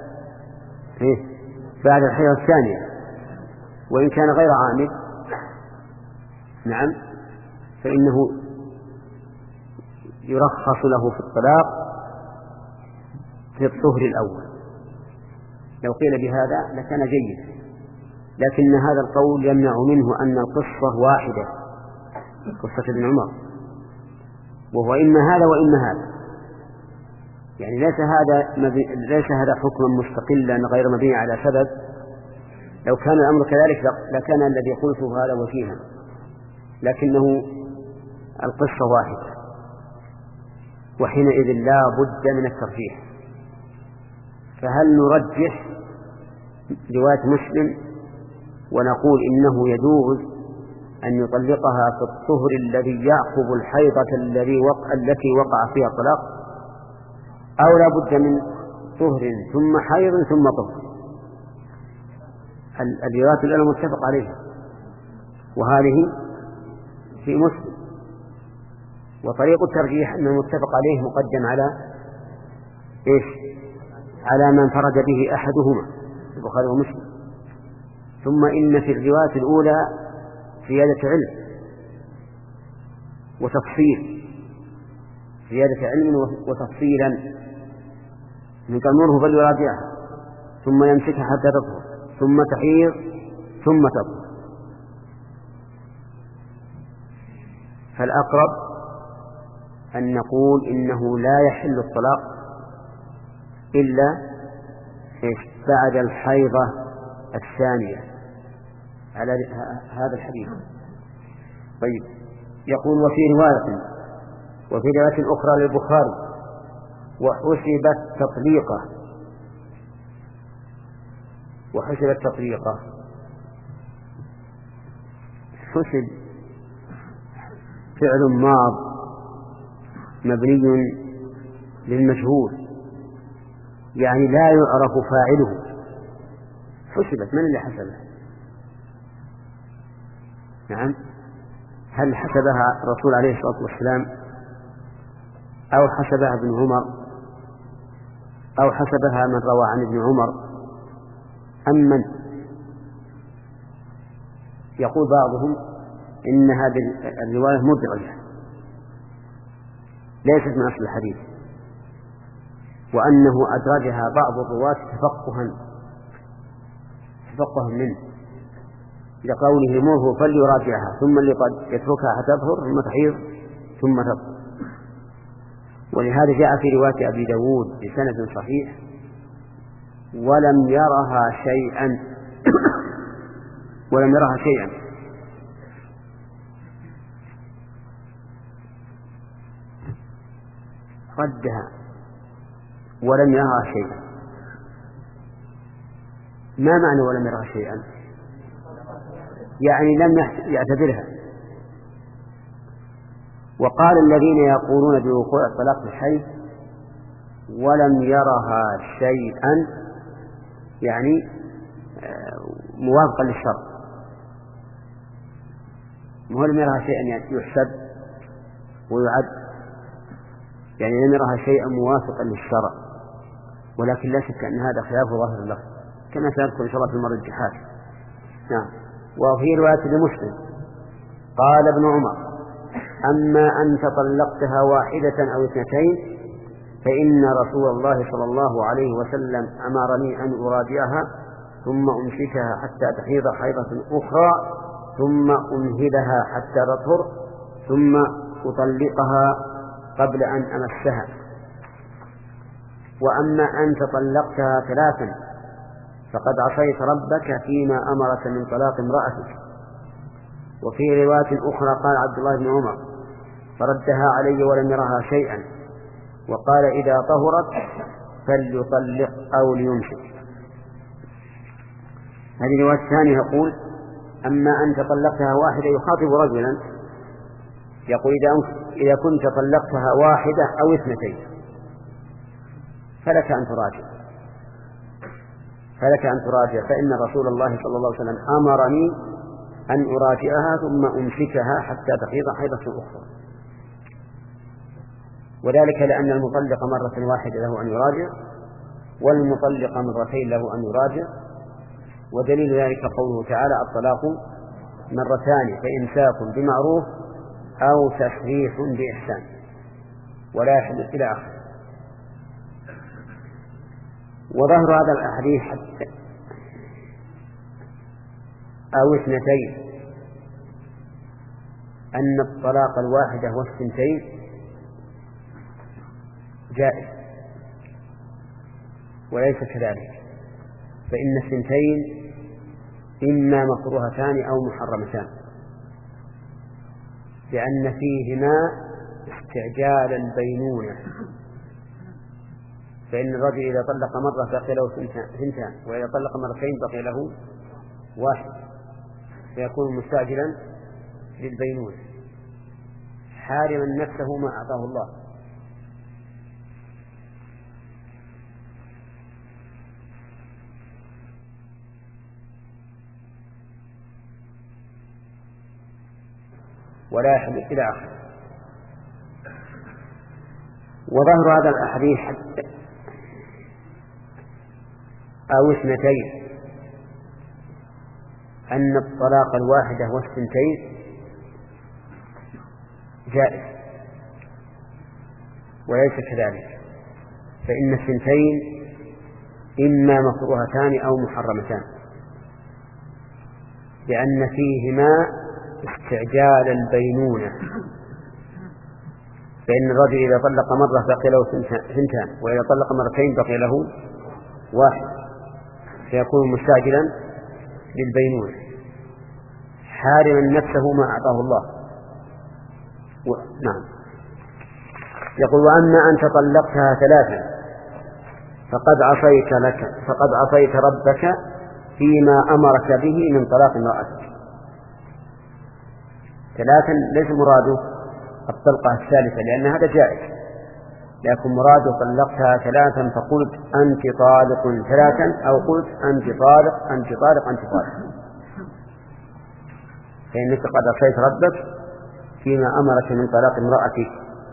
بعد الحيضة الثانية. وإن كان غير عامد نعم فإنه يرخص له في الطلاق في الطهر الأول. لو قيل بهذا لكان جيد، لكن هذا القول يمنع منه أن القصة واحدة، قصة ابن عمر، وهو إما هذا وإما هذا، يعني ليس هذا ليس هذا حكما مستقلا غير مبني على سبب، لو كان الأمر كذلك لكان الذي قلته هذا وجيها، لكنه القصة واحدة، وحينئذ لا بد من الترجيح. فهل نرجح رواية مسلم ونقول إنه يجوز أن يطلقها في الطهر الذي يعقب الحيضة الذي وقع التي وقع فيها الطلاق، أو لا بد من طهر ثم حيض ثم طهر؟ الروايات الآن متفق عليها، وهذه في مسلم، وطريق الترجيح أن المتفق عليه مقدم على إيش؟ على من فرد به أحدهما، البخاري ومسلم. ثم إن في الرواية الأولى زيادة علم وتفصيل، زيادة علم وتفصيلا، من تأمره فليراجعها ثم يمسكها حتى تطهر ثم تحيض ثم تطهر. فالأقرب أن نقول إنه لا يحل الطلاق إلا بعد الحيضة الثانية على هذا الحديث. طيب، يقول وفي رواية وفي رواية أخرى للبخاري وحسبت تطليقة، وحسبت تطليقة، حسب فعل ماض مبني للمجهول، يعني لا يعرف فاعله. حسبت، من اللي حسبها؟ نعم، هل حسبها الرسول عليه الصلاة والسلام، أو حسبها ابن عمر، أو حسبها من روى عن ابن عمر، أم من؟ يقول بعضهم إن هذه الرواية مدرجة ليست من أصل الحديث، وأنه أدرجها بعض الرواة تفقها تفقها منه لقوله مره فليراجعها ثم يتركها حتى تطهر ثم تحيض ثم تطهر. ولهذا جاء في رواية أبي داود بسند صحيح ولم يرها شيئا ولم يرها شيئا ردها ولم يرها شيئا. ما معنى ولم يرها شيئا؟ يعني لم يعتبرها. وقال الذين يقولون بوقوع الطلاق في الحيض ولم يرها شيئا يعني موافقا للشرع، ولم يرها شيئا يعني يحسب ويعد، يعني لم يرها شيئا موافقا للشرع، ولكن لا شك أن هذا خلاف ظاهر اللفظ كما سيذكر إن شاء الله في المرجحات. نعم. وفي رواية لمسلم قال ابن عمر أما أن تطلقتها واحدة أو اثنتين فإن رسول الله صلى الله عليه وسلم أمرني أن أراجعها ثم أمسكها حتى تحيض حيضة أخرى ثم أمهلها حتى تطهر ثم أطلقها قبل أن أمسها. وأما أن تطلقتها ثلاثا فقد عصيت ربك فيما أمرك من طلاق امرأتك. وفي رواية أخرى قال عبد الله بن عمر فردها علي ولم يرها شيئا، وقال إذا طهرت فليطلق أو ليمسك. هذه الرواية الثانية يقول أما أن تطلقتها واحدة، يخاطب رجلا يقول إذا كنت طلقتها واحدة أو اثنتين فلك أن تراجع فلك أن تراجع فإن رسول الله صلى الله عليه وسلم أمرني أن أراجعها ثم أمسكها حتى تحيض حيضة أخرى. وذلك لأن المطلق مرة واحدة له أن يراجع والمطلق مرتين له أن يراجع. ودليل ذلك قوله تعالى الطلاق مرتان فإمساك بمعروف أو تسريح بإحسان ولا يحل إلى آخره. وظهر هذا الحديث أو اثنتين أن الطلاق الواحدة والثنتين جائز، وليس كذلك، فإن الثنتين إما مكروهتان أو محرمتان، لأن فيهما استعجال البينونة. فإن الرجل إذا طلق مرة بقي له ثنتان، وإذا طلق مرتين بقي له واحد، فيكون مستعجلا للبينونة حارما نفسه ما أعطاه الله. ولا يحل إلى آخره. وظهر هذا الأحاديث أو اثنتين أن الطلاق الواحدة والثنتين جائز، وليس كذلك، فإن الثنتين إما مكروهتان أو محرمتان، لأن فيهما استعجال البينونة. فإن الرجل إذا طلق مرة بقي له ثنتان، وإذا طلق مرتين بقي له واحد، فيكون مستعجلا للبينونة حارما نفسه ما أعطاه الله. و... نعم. يقول: وأما أنت طلقتها ثلاثا فقد عصيت لك فقد عصيت ربك فيما أمرك به من طلاق امرأتك. ثلاثا ليس مراده الطلقة الثالثة، لأن هذا جائز، لكن مراده طلقتها ثلاثا فقلت أنت طالق ثلاثا، أو قلت أنت طالق أنت طالق أنت طالق، فإنك قد عصيت ربك فيما أمرك من طلاق امرأتك.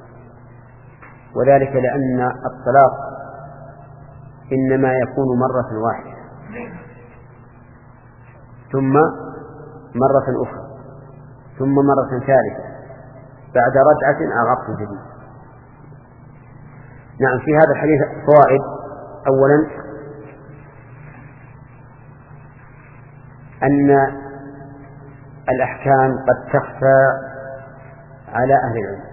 وذلك لأن الطلاق إنما يكون مرة واحدة ثم مرة أخرى ثم مرة ثالثة بعد رجعة أو عقد جديد. نعم. في هذا الحديث فوائد. أولا أن الأحكام قد تخفى على أهل العلم،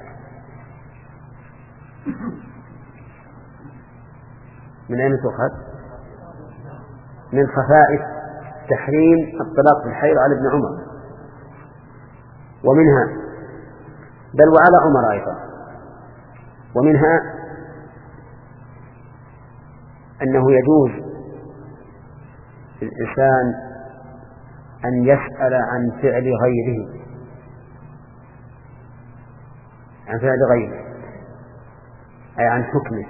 من أين تؤخذ؟ من خفائف تحريم الطلاق في الحيض على ابن عمر، ومنها بل وعلى عمر أيضا، ومنها أنه يجوز للإنسان أن يسأل عن فعل غيره عن فعل غيره أي عن حكمه.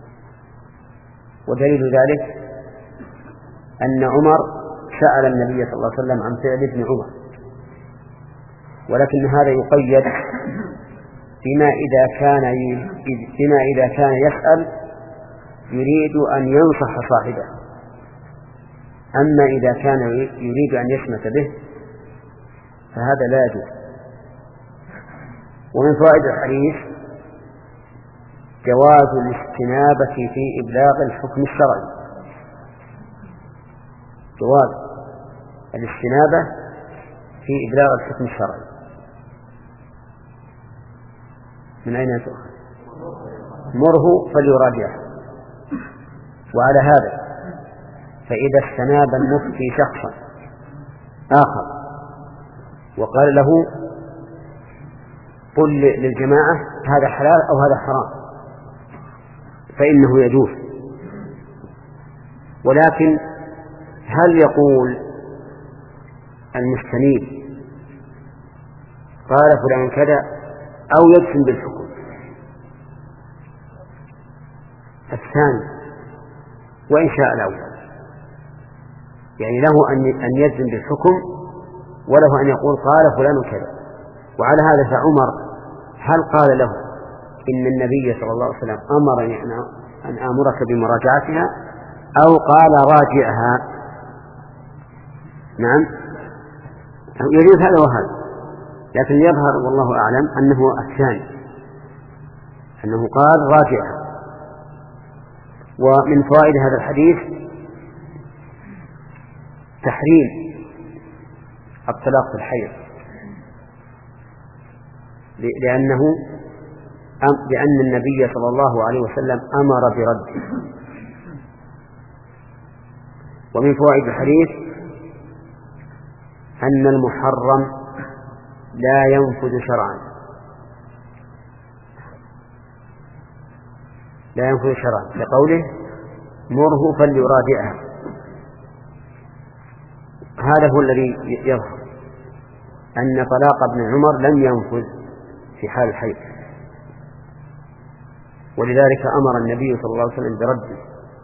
ودليل ذلك أن عمر سأل النبي صلى الله عليه وسلم عن فعل ابن عمر، ولكن هذا يقيد بما إذا كان بما إذا كان يسأل يريد أن ينصح صاحبه، أما إذا كان يريد أن يشمت به فهذا لا يجوز. ومن فوائد الحديث جواز الاستنابة في إبلاغ الحكم الشرعي، جواز الاستنابة في إبلاغ الحكم الشرعي. من أين تؤخذ؟ مره فليراجعه. وعلى هذا فإذا استناب المفتي شخصا آخر وقال له قل للجماعة هذا حلال أو هذا حرام فإنه يجوز، ولكن هل يقول المستنيب قال فلان كذا أو يجزم بالحكم؟ الثاني، وإن شاء الأول، يعني له أن يجزم بالحكم وله أن يقول قال فلان كذا. وعلى هذا فعمر هل قال له إن النبي صلى الله عليه وسلم أمرني أن آمرك بمراجعتها أو قال راجعها؟ نعم، يجوز هذا وهذا، لكن يظهر والله أعلم أنه الثاني، أنه قال راجعها. ومن فوائد هذا الحديث تحريم الطلاق في الحيض، لأنه لأن النبي صلى الله عليه وسلم أمر برده. ومن فوائد الحديث أن المحرم لا ينفذ شرعا، لا ينفذ شرعا لقوله مره فليراجعها. هذا هو الذي يظهر أن طلاق ابن عمر لم ينفذ في حال الحيض، ولذلك أمر النبي صلى الله عليه وسلم برده.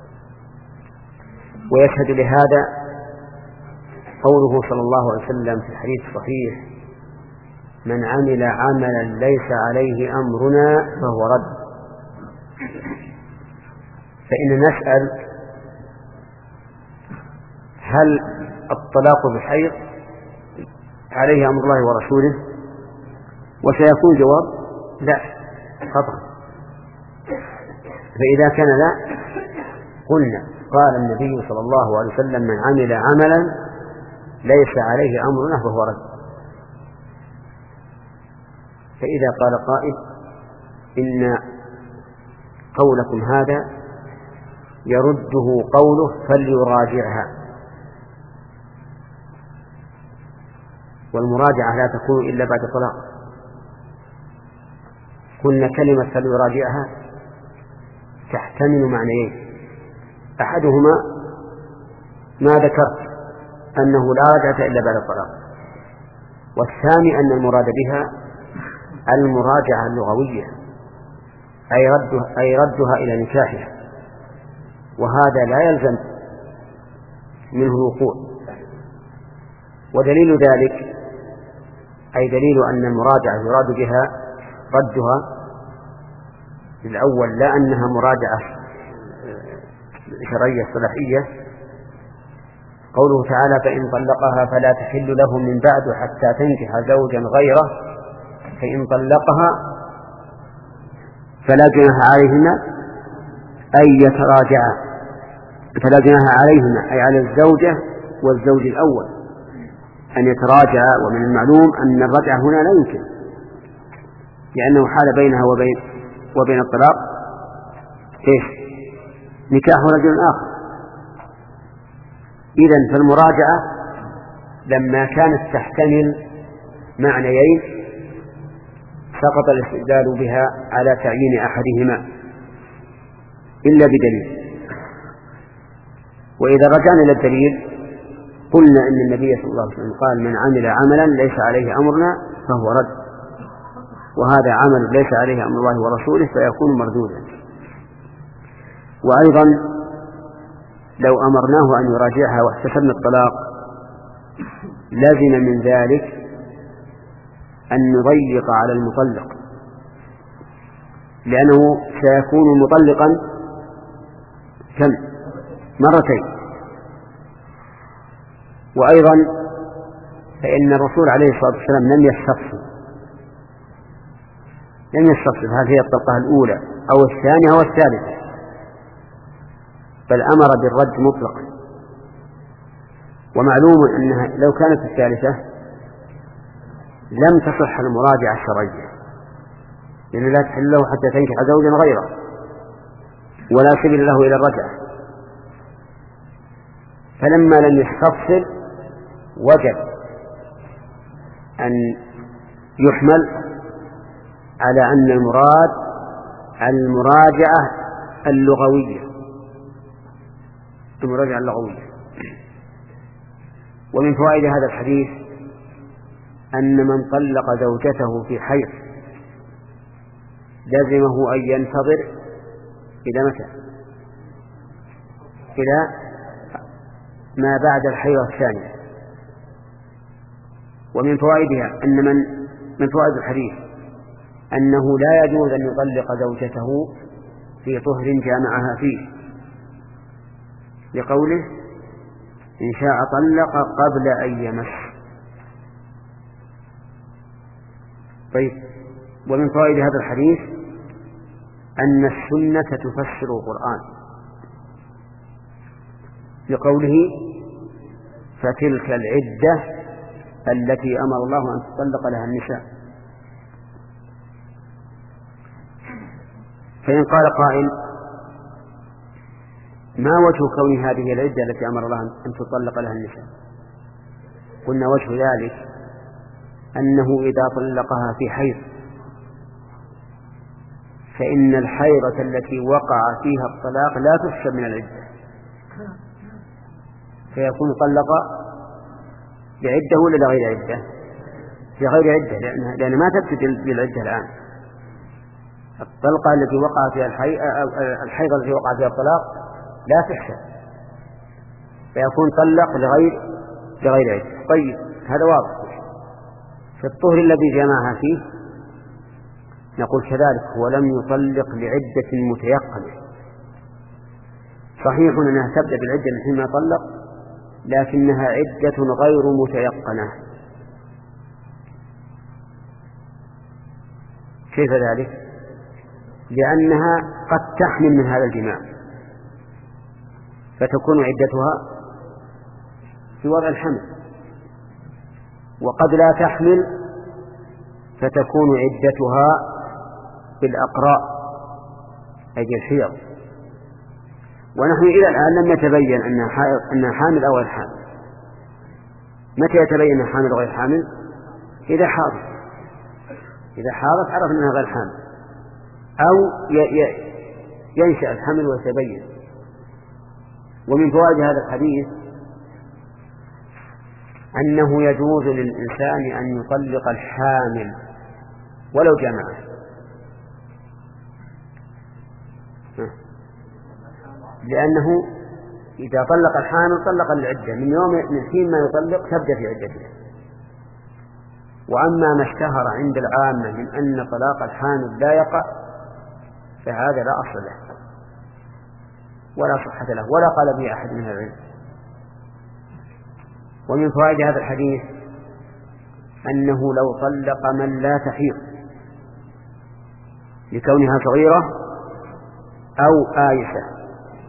ويشهد لهذا قوله صلى الله عليه وسلم في الحديث الصحيح: من عمل عملا ليس عليه أمرنا فهو رد. فإن نسأل هل الطلاق بالحيض عليه أمر الله ورسوله؟ وسيكون جواب لا قطعا. فإذا كان لا قلنا قال النبي صلى الله عليه وسلم: من عمل عملا ليس عليه أمرنا فهو رد. فإذا قال قائل إن قولكم هذا يرده قوله فليراجعها، والمراجعة لا تكون إلا بعد طلاق. قلنا كلمة فليراجعها تحتمل معنيين: أحدهما ما ذكرت أنه لا رجعة إلا بعد الطلاق، والثاني أن المراد بها المراجعة اللغوية، أي ردها, أي ردها إلى نكاحها، وهذا لا يلزم منه الوقوع. ودليل ذلك أي دليل أن المراجعة يراد بها ردها للأول، لا أنها مراجعة شرعية صلاحية، قوله تعالى: فإن طلقها فلا تحل له من بعد حتى تنكح زوجا غيره فإن طلقها فلا جناح عليهما أن يتراجعا، فلا جناح عليهما أي على الزوجة والزوج الأول أن يتراجعا. ومن المعلوم أن الرجعة هنا لا يمكن، لأنه حال بينها وبين وبين الطلاق إيش؟ نكاح رجل آخر. إذن فالمراجعة لما كانت تحتمل معنيين سقط الاستدلال بها على تعيين أحدهما إلا بدليل. وإذا رجعنا إلى الدليل قلنا إن النبي صلى الله عليه وسلم قال: من عمل عملا ليس عليه أمرنا فهو رد، وهذا عمل ليس عليه أمر الله ورسوله فيكون مردودا. وأيضا لو أمرناه أن يراجعها واحتسبنا الطلاق لازم من ذلك أن نضيق على المطلق، لأنه سيكون مطلقا كم؟ مرتين. وأيضا فإن الرسول عليه الصلاة والسلام لم يستفصل لم يستفصل هل هي الطلقة الأولى أو الثانية أو الثالثة، بل أمر بالرد مطلقا. ومعلوم أنها لو كانت الثالثة لم تصح المراجعة الشرعية، لأن لا تحل له حتى تنكح زوجا غيره ولا سبيل له إلى الرجعة. فلما لم يستفصل وجب أن يحمل على أن المراد المراجعة اللغوية المراجعة اللغوية. ومن فوائد هذا الحديث أن من طلق زوجته في حيض لازمه أن ينتظر إلى متى؟ إلى ما بعد الحيض الثانية. ومن فوائدها أن من من فوائد الحديث أنه لا يجوز أن يطلق زوجته في طهر جامعها فيه، لقوله: إن شاء طلق قبل أن يمس. طيب، ومن فوائد هذا الحديث أن السنة تفسر القرآن، لقوله: فتلك العدة التي أمر الله أن تطلق لها النساء. فإن قال قائل: ما وجه كون هذه العدة التي أمر الله أن تطلق لها النساء؟ قلنا وجه ذلك أنه إذا طلقها في حيض فإن الحيضة التي وقع فيها الطلاق لا تحسب من العدة، فيكون طلق بعدة ولا لغير عدة؟ لغير عدة، لأن ما تبتدي بالعدة الآن. الطلقة التي وقع فيها الحيضة التي وقع فيها الطلاق لا تحسب، فيكون طلق لغير لغير عدة. طيب هذا واضح. في الطهر الذي جمعها فيه نقول كذلك هو لم يطلق لعدة متيقنة. صحيح أنها تبدأ بالعدة من حين ما طلق، لكنها عدة غير متيقنة. كيف ذلك؟ لأنها قد تحمل من هذا الجماع فتكون عدتها في وضع الحمل، وقد لا تحمل فتكون عدتها بالأقراء أي الحيض. ونحن إلى الآن لم يتبين أنها حامل أو غير حامل. متى يتبين أنها حامل أو غير حامل؟ إذا حاضت إذا حاضت عرف أنها غير حامل، أو ينشأ الحمل ويتبين. ومن فوائد هذا الحديث أنه يجوز للإنسان أن يطلق الحامل ولو جمعه، لأنه إذا طلق الحامل طلق العدة من يوم من حين ما يطلق تبدأ في عدته. وأما ما اشتهر عند العامة من أن طلاق الحامل لا يقع فهذا لا أصل له ولا صحة له ولا قال به أحد من العلم. ومن فوائد هذا الحديث أنه لو طلق من لا تحيض لكونها صغيرة أو آيسة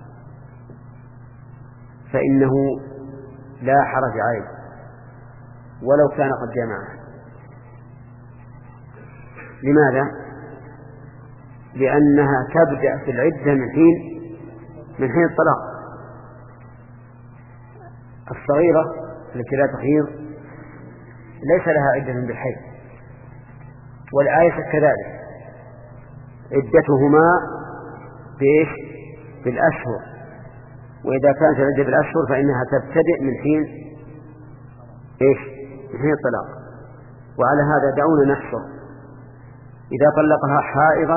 فإنه لا حرج عليه ولو كان قد جمعه. لماذا؟ لأنها تبدأ في العدة من حين من حين الطلاق. الصغيرة التي لا تحيض ليس لها عدة بالحيض، والآيسة كذلك عدتهما بإيش؟ بالأشهر. وإذا كانت العدة بالأشهر فإنها تبتدئ من حين إيش؟ من حين الطلاق. وعلى هذا دعونا نحصر: إذا طلقها حائضا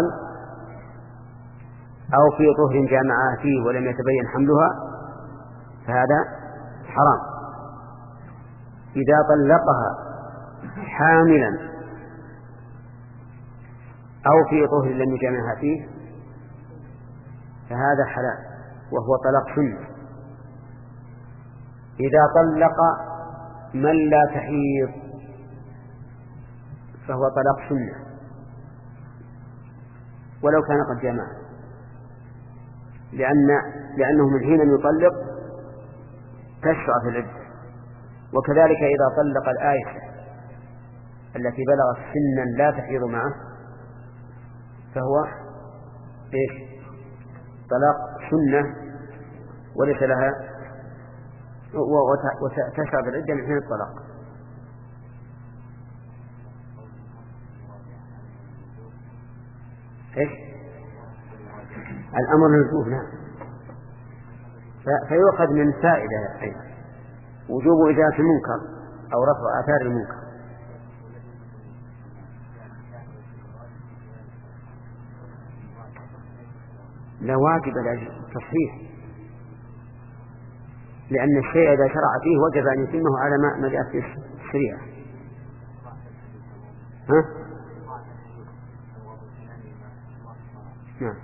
أو في طهر جامعها فيه ولم يتبين حملها فهذا حرام. إذا طلقها حاملا أو في طهر لم يجامعها فيه فهذا حلال وهو طلاق سنة. إذا طلق من لا تحيض فهو طلاق سنة ولو كان قد جمع، لأن لأنه من حين يطلق تشرع في العدة. وكذلك إذا طلق الآيسة التي بلغت سنا لا تحيض معه فهو إيش؟ طلاق سنة وليس لها وتشرع في العدة من حين الطلاق. إيش؟ الأمر للوجوب. نعم. فيؤخذ من فائدة أيضا وجوب إزالة المنكر أو رفع آثار المنكر. لا واجب لأجل التصحيح، لأن الشيء إذا شرع فيه وجب أن يتمه على ما جاء في الشريعة. ها؟ نعم.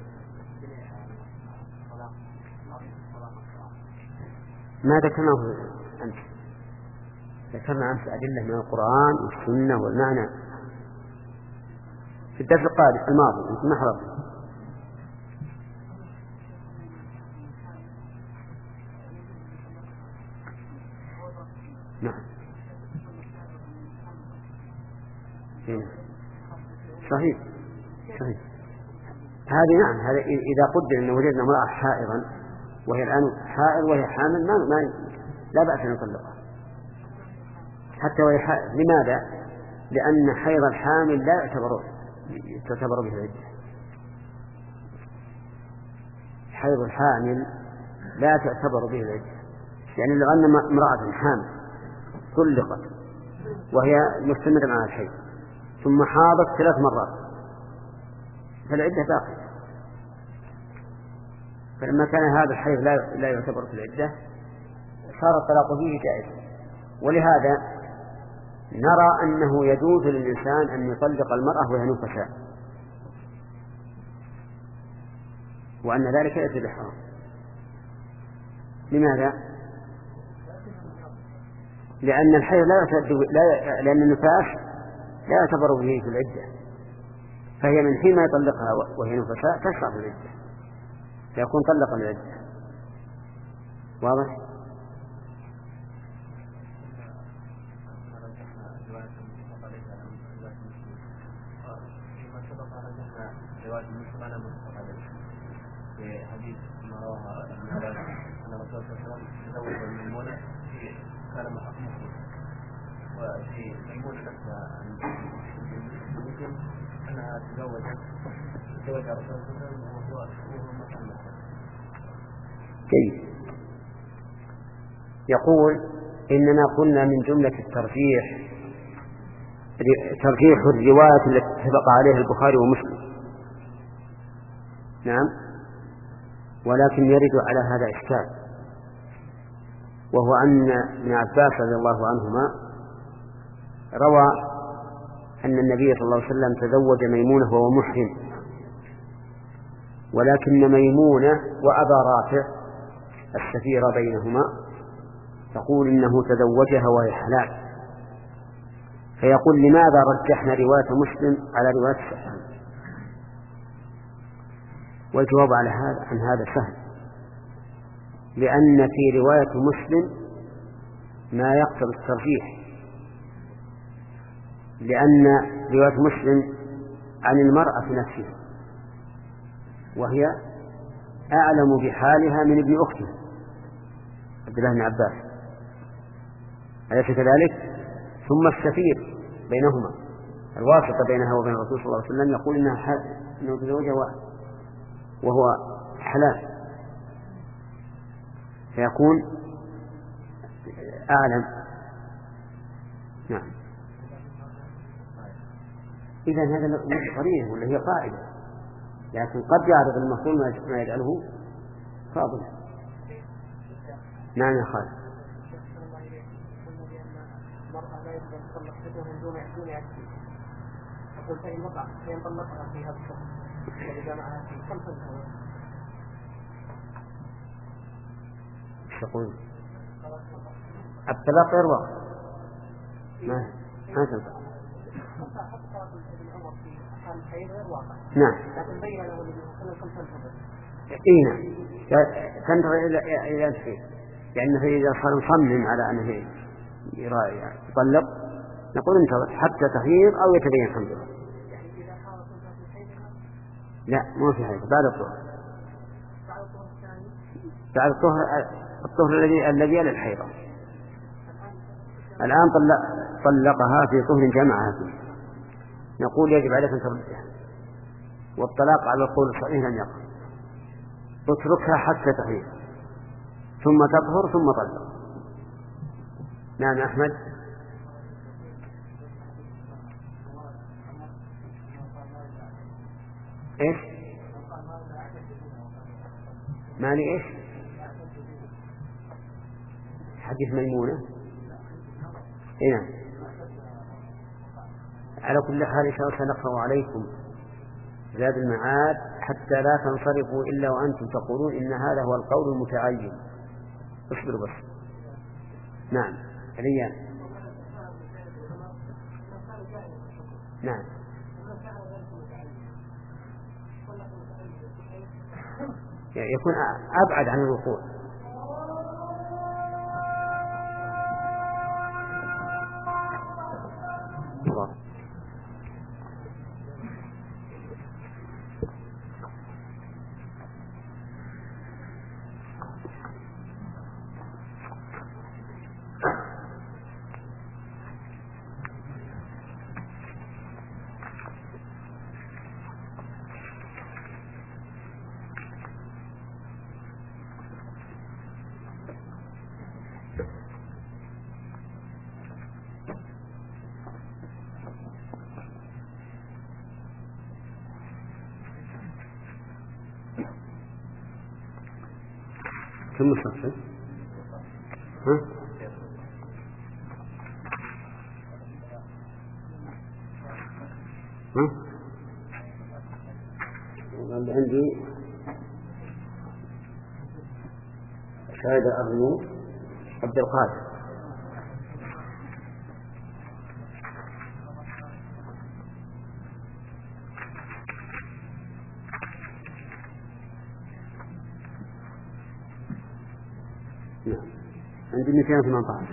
ما ذكرناه أنت ذكرنا أمس أدلة من القرآن والسنة والمعنى في الدرس القادم الماضي أنت ما حضرت. نعم صحيح صحيح. هذه نعم هذا إذا قدر أن وجدنا امرأة حائضا وهي الآن حائض وهي حامل ما, ما لا بأس أن نطلقها. حتى ويح... لماذا؟ لأن حيض الحامل لا يعتبر تعتبر به العدة. حيض الحامل لا تعتبر به العدة، يعني لو أن امرأة حامل طلقت وهي مستمرة مع الحيض ثم حاضت ثلاث مرات فالعدة باقية. فلما كان هذا الحيض لا لا يعتبر في العدة صار الطلاق فيه جائز. ولهذا نرى أنه يجوز للإنسان أن يطلق المرأة وهي نفساء، وأن ذلك ليس بحرام. لماذا؟ لأن الحيض لا يعتبر لا لأن النفاس لا يعتبر به في العدة، فهي من حين ما يطلقها وهي نفساء تشرع في العدة، فيكون طلق العدة. واضح؟ رواية مسلم أنا متفق عليه في حديث ما رواه المعراج أن الرسول صلى الله عليه وسلم تزوج الميمونة في كان محق مسلم، وفي ميمونة نفسها عن مسلم أنها تزوجت تزوج الرسول صلى الله عليه وسلم وهو وهو مسلم. جيد. يقول إننا قلنا من جملة الترجيح ترجيح الرواية التي اتفق عليها البخاري ومسلم. نعم، ولكن يرد على هذا إشكال، وهو أن ابن عباس رضي الله عنهما روى أن النبي صلى الله عليه وسلم تزوج ميمونة وهو محرم، ولكن ميمونة وأبا رافع السفير بينهما تقول إنه تزوجها وهي حلال. فيقول لماذا رجحنا رواية مسلم على رواية الصحيحين؟ والجواب على هذا عن هذا سهل، لأن في رواية مسلم ما يقتضي الترجيح، لأن رواية مسلم عن المرأة نفسها وهي أعلم بحالها من ابن أخته عبد الله بن عباس، أليس كذلك؟ ثم السفير بينهما الواسطة بينها وبين الرسول صلى الله عليه وسلم يقول إنها حلال، إنه تزوجها وهو حلال، فيكون أعلم. نعم. إذا هذا مش قرينة ولا هي قاعدة، لكن قد يعرض المفهوم ما يجعله فاضلا. نعم يا خالد. يقول فإن وقع فإن طلقها في هذا الشهر وإذا معها في كم سنة؟ ايش تقول؟ الطلاق غير واقع. ما ما تنفع. نعم. لكن بين له النبي صلى الله عليه وسلم كم سنة؟ اي نعم. تنتظر إلى إلى الحين، لأنه إذا صار مصمم على أنه يطلق نقول انتظر حتى تحيض أو يتبين الحمد لله. لا ما في حاجة بعد الطهر. بعد الطهر الطهر الذي الذي يلي الحيضة. الآن طلق طلقها في طهر جمعها فيه، نقول يجب عليك أن تردها، والطلاق على القول الصحيح لم يقع، اتركها حتى تحيض ثم تطهر ثم طلق. نعم أحمد. إيش؟ مالي إيش؟ حديث ميمونة. إيه. على كل حال إن شاء الله سنقرأ عليكم زاد المعاد حتى لا تنصرفوا إلا وأنتم تقولون إن هذا هو القول المتعين. اصبروا بس. نعم عليا. نعم يكون أبعد عن الوقوع. الله. ثم الشخص ها؟ ها؟ عندي شاهد أبو عبد القادر. عندي مئتين وثمانية عشر.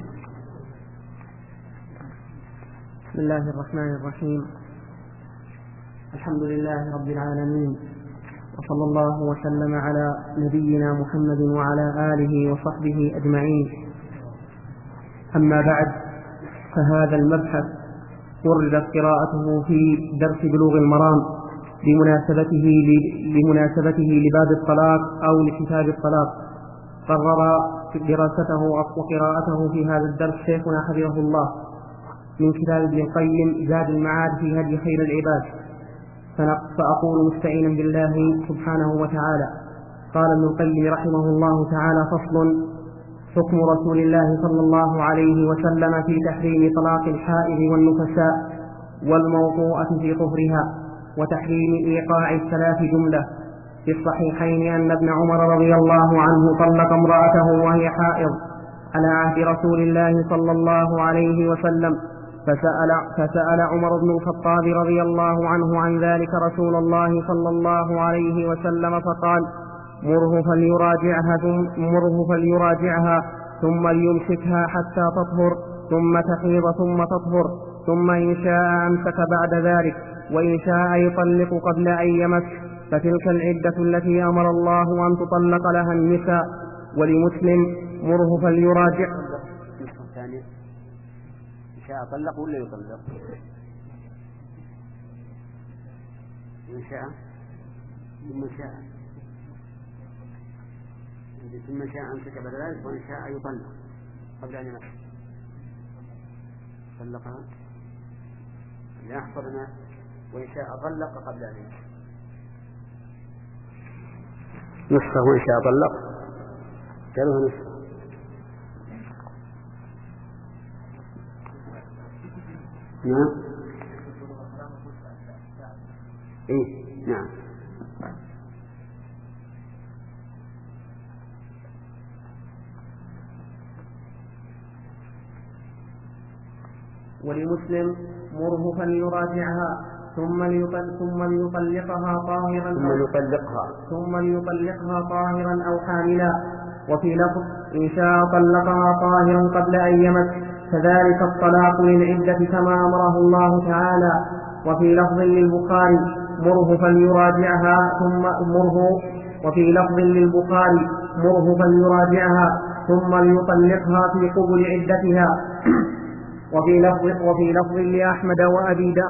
بسم الله الرحمن الرحيم. الحمد لله رب العالمين، وصلى الله وسلم على نبينا محمد وعلى آله وصحبه أجمعين. أما بعد، فهذا المبحث وردت قراءته في درس بلوغ المرام بمناسبته بمناسبته لباب الطلاق أو لكتاب الطلاق. قرر دراسته وقراءته في هذا الدرس شيخنا حفظه الله من كتاب ابن القيم زاد المعاد في هدي خير العباد. فأقول مستعينا بالله سبحانه وتعالى. قال ابن القيم رحمه الله تعالى: فصل: حكم رسول الله صلى الله عليه وسلم في تحريم طلاق الحائض والنفساء والموطوءة في طهرها، وتحريم إيقاع الثلاث جملة. في الصحيحين أن ابن عمر رضي الله عنه طلق امرأته وهي حائض على عهد رسول الله صلى الله عليه وسلم، فسأل, فسأل عمر بن الخطاب رضي الله عنه عن ذلك رسول الله صلى الله عليه وسلم فقال: مره فليراجعها ثم, مره فليراجعها ثم ليمسكها حتى تطهر ثم تحيض ثم تطهر، ثم إن شاء أمسك بعد ذلك، وإن شاء يطلق قبل أن يمس، فتلك العدة التي أمر الله أن تطلق لها النساء. ولمسلم: مره فليراجع. إن شاء طلق ولا يطلق؟ إن شاء ثم شاء ثم شاء أمسك بعد ذلك، وإن شاء يطلق قبل أن يمس. طلقها لا أحفظنا، وإن شاء طلق قبل أن يمس. نصفه وإن شاء طلق قالوها نصفه. نعم إيه نعم. ولمسلم: مره فليراجعها ثم ليطلق ثم ليطلقها طاهرا ثم ليطلقها ثم ليطلقها طاهرا أو حاملا. وفي لفظ: إن شاء طلقها طاهرا قبل أن يمس، كذلك الطلاق للعدة كما أمره الله تعالى. وفي لفظ للبخاري: مره فليراجعها ثم مره وفي لفظ للبخاري: مره فليراجعها ثم ليطلقها في قبل عدتها. وفي لفظ وفي لفظ لأحمد وأبي دا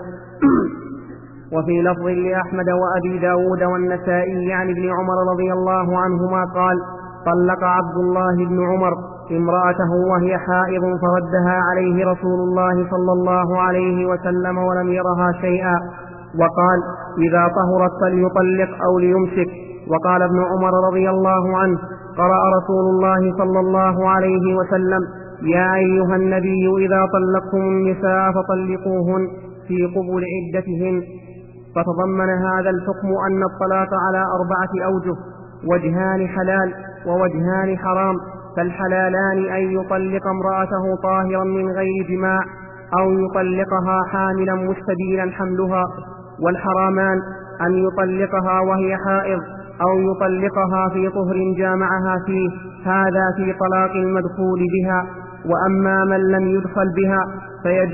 وفي لفظ لأحمد وأبي داود والنسائي عن ابن عمر رضي الله عنهما قال: طلق عبد الله بن عمر امرأته وهي حائض فردها عليه رسول الله صلى الله عليه وسلم ولم يرها شيئا، وقال: إذا طهرت فليطلق أو ليمسك. وقال ابن عمر رضي الله عنه: قرأ رسول الله صلى الله عليه وسلم: يا أيها النبي إذا طلقتم النساء فطلقوهن في قبل عدتهن. فتضمن هذا الحكم أن الطلاق على أربعة أوجه: وجهان حلال ووجهان حرام. فالحلالان أن يطلق امرأته طاهرا من غير جماع، أو يطلقها حاملا مستبينا حملها. والحرامان أن يطلقها وهي حائض، أو يطلقها في طهر جامعها فيه، هذا في طلاق المدخول بها. وأما من لم يدخل بها فيج...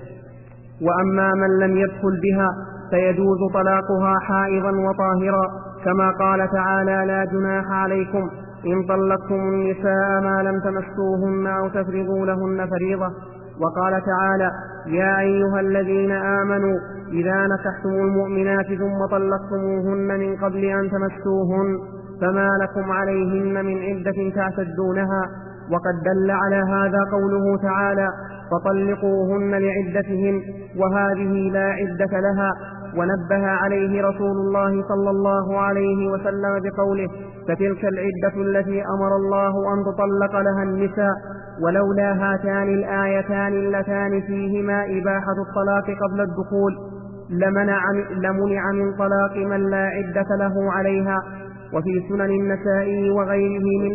وأما من لم يدخل بها فيجوز طلاقها حائضا وطاهرا، كما قال تعالى: لا جناح عليكم إن طلقتم النساء ما لم تمسوهن أو تفرضوا لهن فريضة. وقال تعالى: يا أيها الذين آمنوا إذا نكحتم المؤمنات ثم طلقتموهن من قبل أن تمسوهن فما لكم عليهن من عدة تعتدونها. وقد دل على هذا قوله تعالى: فطلقوهن لعدتهن، وهذه لا عدة لها. ونبه عليه رسول الله صلى الله عليه وسلم بقوله: فتلك العدة التي أمر الله أن تطلق لها النساء. ولولا هاتان الآيتان اللتان فيهما إباحة الطلاق قبل الدخول لمنع, لمنع من طلاق من لا عدة له عليها. وفي سنن النسائي وغيره من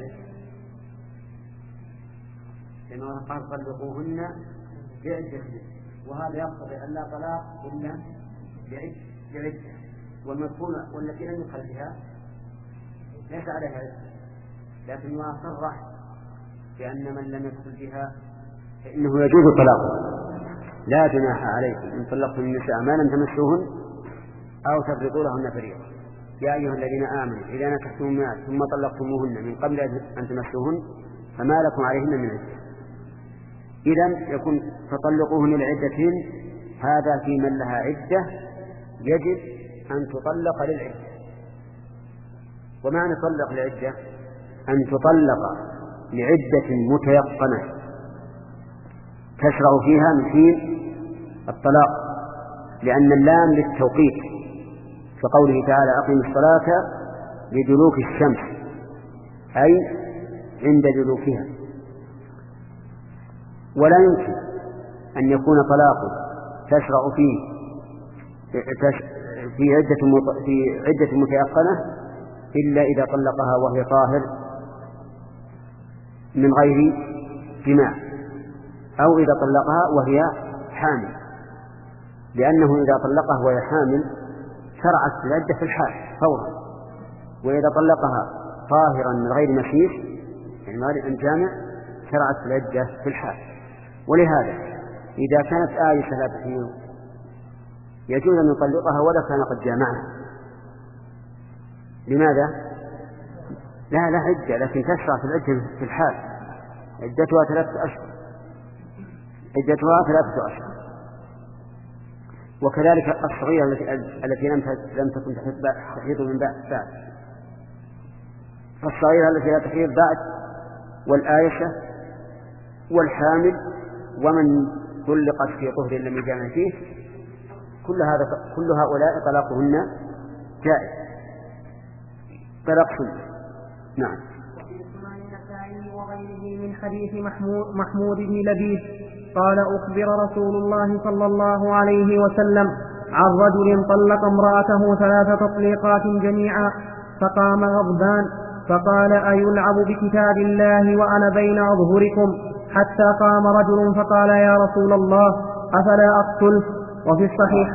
لما قال طلقوهن بعدتهن، وهذا يقتضي أن لا طلاق إلا بعدة، والمذكور والتي لم يدخل بها ليس عليها عدة، لكن ما صرح بأن من لم يدخل بها فإنه يجوز طلاقه. لا جناح عليكم إن طلقتم النساء ما لم تمسوهن أو تفرضوا لهن فريضة. يا أيها الذين آمنوا إذا نكحتم المؤمنات ثم طلقتموهن من قبل أن تمسوهن فما لكم عليهن من عدة. إذن يكون تطلقوهن لعدتهن، هذا في من لها عدة يجب أن تطلق للعدة. ومعنى تطلق للعدة أن تطلق لعدة متيقنة تشرع فيها من حين الطلاق، لأن اللام للتوقيت كقوله تعالى أقم الصلاة لدلوك الشمس، أي عند دلوكها. ولا يمكن أن يكون طلاق تشرع فيه في عدة في عدة متيقنة إلا إذا طلقها وهي طاهر من غير جماع، أو إذا طلقها وهي حامل، لأنه إذا طلقها وهي حامل شرعت العدة في الحال فورا، وإذا طلقها طاهرا من غير مسيح يعني غير أن جامع شرعت العدة في الحال. ولهذا إذا كانت آيسة لا تحيض يجوز أن يطلقها ولو كان قد جامعها. لماذا؟ لا لا عدة، لكن تشرع في العدة في الحال. عدتها ثلاثة أشهر عدتها ثلاثة أشهر. وكذلك الصغيرة التي التي لم لم تكن تحيض من بعد بعد فالصغيرة التي لا تحيض بعد، والآيسة والحامل ومن طلقت في طهر لم يجامع فيه، كل هذا كل هؤلاء طلاقهن جائز طلاق سنة. نعم. وفي سنن النسائي وغيره من حديث محمود, محمود بن لبيد قال أخبر رسول الله صلى الله عليه وسلم عن رجل طلق امرأته ثلاث تطليقات جميعا، فقام غضبان فقال أيلعب بكتاب الله وأنا بين أظهركم؟ حتى قام رجل فقال يا رسول الله أفلا أقتله؟ وفي الصحيح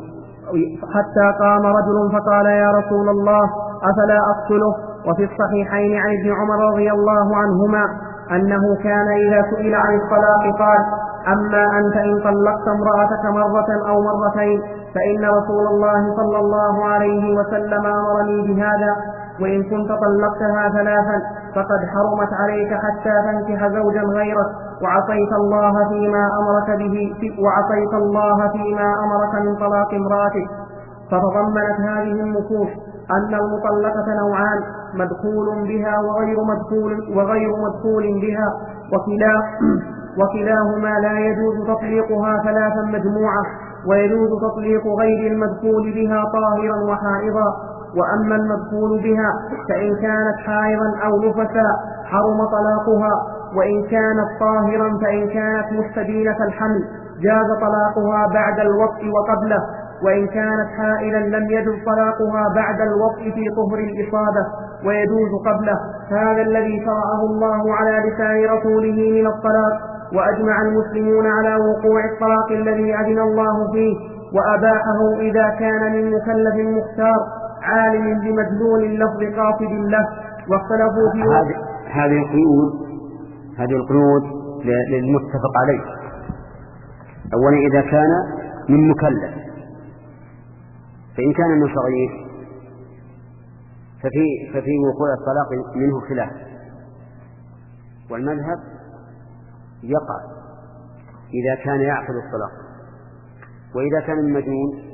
حتى قام رجل فقال يا رسول الله أفلا أقتله؟ وفي الصحيحين عن ابن عمر رضي الله عنهما أنه كان إذا سئل عن الطلاق قال أما أنت إن طلقت امرأتك مرة أو مرتين فإن رسول الله صلى الله عليه وسلم أمرني بهذا، وإن كنت طلقتها ثلاثا فقد حرمت عليك حتى تنكح زوجا غيرك، وعصيت الله فيما أمرك به وعصيت الله فيما أمرك من طلاق امرأتك. فتضمنت هذه النصوص أن المطلقة نوعان، مدخول بها وغير مدخول وغير مدخول بها، وكلا وكلاهما لا يجوز تطليقها ثلاثا مجموعة، ويجوز تطليق غير المدخول بها طاهرا وحائضا. وأما المدخول بها فإن كانت حائضا أو نفسا حرم طلاقها، وإن كانت طاهرا فإن كانت مستبينة الحمل جاز طلاقها بعد الوطء وقبله، وإن كانت حائلا لم يجوز طلاقها بعد الوطء في طهر الإصابة ويجوز قبله. هذا الذي شرعه الله على لسان رسوله من الطلاق، وأجمع المسلمون على وقوع الطلاق الذي أذن الله فيه وأباحه إذا كان من مكلف مختار عالم بمدلول اللفظ قاصد له. واختلفوا في هذه القيود هذه القيود للمتفق عليه. أولا إذا كان من مكلف، فإن كان من صغير ففي ففي وقوع الطلاق منه خلاف، والمذهب يقع إذا كان يعقل الطلاق، وإذا كان من مجنون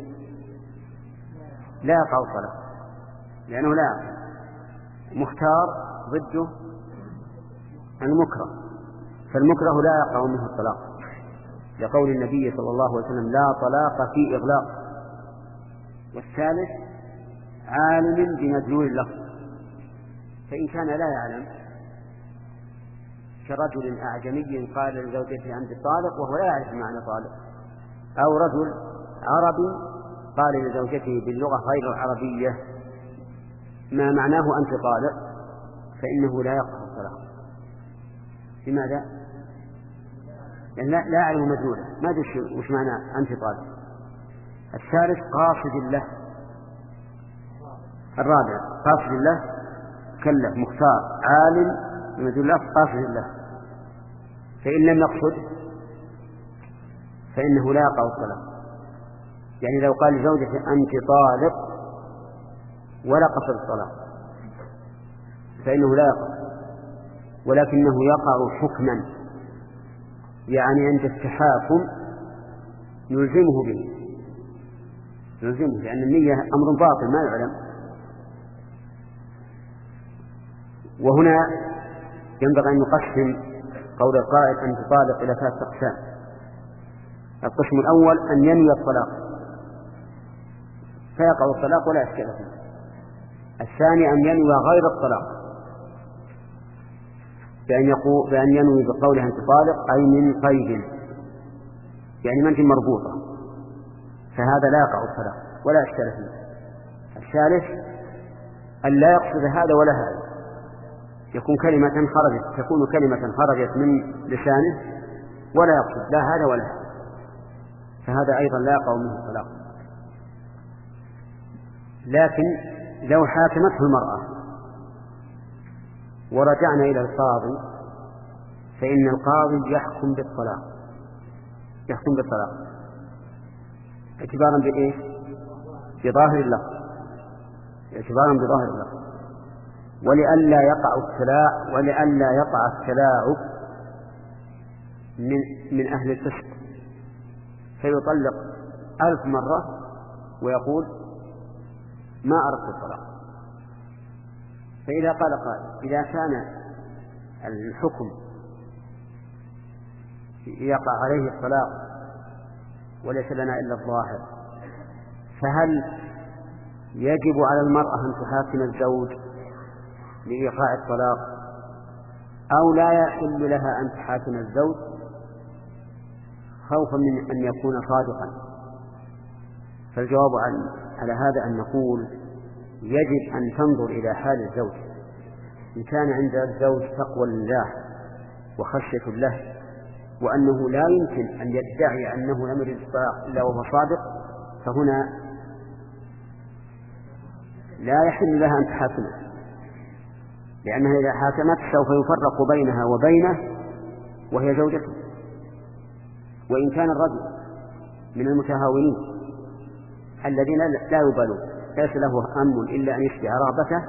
لا يقع الطلاق لأنه لا يعقل. مختار ضده المكره، فالمكره لا يقع منه الطلاق، لقول النبي صلى الله عليه وسلم لا طلاق في إغلاق. والثالث عالم بمدلول اللفظ، فإن كان لا يعلم كرجل أعجمي قال لزوجته أنت طالق وهو لا يعرف معنى طالق، أو رجل عربي قال لزوجته باللغة غير العربية ما معناه أنت طالق، فإنه لا يقع الطلاق. لماذا؟ لأن لا, لا يعلم مدلوله، ما أدري وش معنى أنت طالق. الثالث قاصد الله. الرابع قاصد الله كلف مختار عالم بمدلول الله قاصد الله، فإن لم يقصد فإنه لا يقع الطلاق. يعني لو قال لزوجته أنت طالق ولا قصد الطلاق فإنه لا يقع، ولكنه يقع حكما، يعني عند التحاكم نلزمه به نلزمه لأن النية أمر باطل ما يعلم. وهنا ينبغي أن نقسم قول القائل أن تطالق إلى ثلاثة أقسام. القسم الأول أن ينوي الطلاق فيقع الطلاق ولا إشكال فيه. الثاني أن ينوي غير الطلاق بأن, يقول بأن ينوي بقوله أن تطالق أي من قيد، يعني من مربوطة، فهذا لا يقع الطلاق ولا إشكال فيه. الثالث أن لا يقصد هذا ولا هذا، يكون كلمة خرجت تكون كلمة خرجت من لسانه ولا يقصد لا هذا ولا هذا، فهذا أيضا لا يقع منه الطلاق. لكن لو حاكمته المرأة ورجعنا إلى القاضي فإن القاضي يحكم بالطلاق يحكم بالطلاق اعتبارا بإيه؟ بظاهر اللفظ اعتبارا بظاهر اللفظ ولئلا يقع التلاعب ولئلا يقع التلاعب من من أهل الفسق فيطلق ألف مرة ويقول ما أردت الطلاق. فإذا قال قائل إذا كان الحكم يقع عليه الطلاق وليس لنا إلا الظاهر، فهل يجب على المرأة أن تحاكم الزوج لإيقاع الطلاق أو لا يحل لها أن تحاكم الزوج خوفا من أن يكون صادقا؟ فالجواب عن على هذا أن نقول يجب أن تنظر إلى حال الزوج، إن كان عند الزوج تقوى لله وخشية له وأنه لا يمكن أن يدعي أنه لم يرد الطلاق إلا وهو صادق، فهنا لا يحل لها أن تحاكمه، لأنها إذا حاكمت سوف يفرق بينها وبينه وهي زوجته. وإن كان الرجل من المتهاونين الذين لا يبالون ليس له هم إلا أن يشبع رغبته،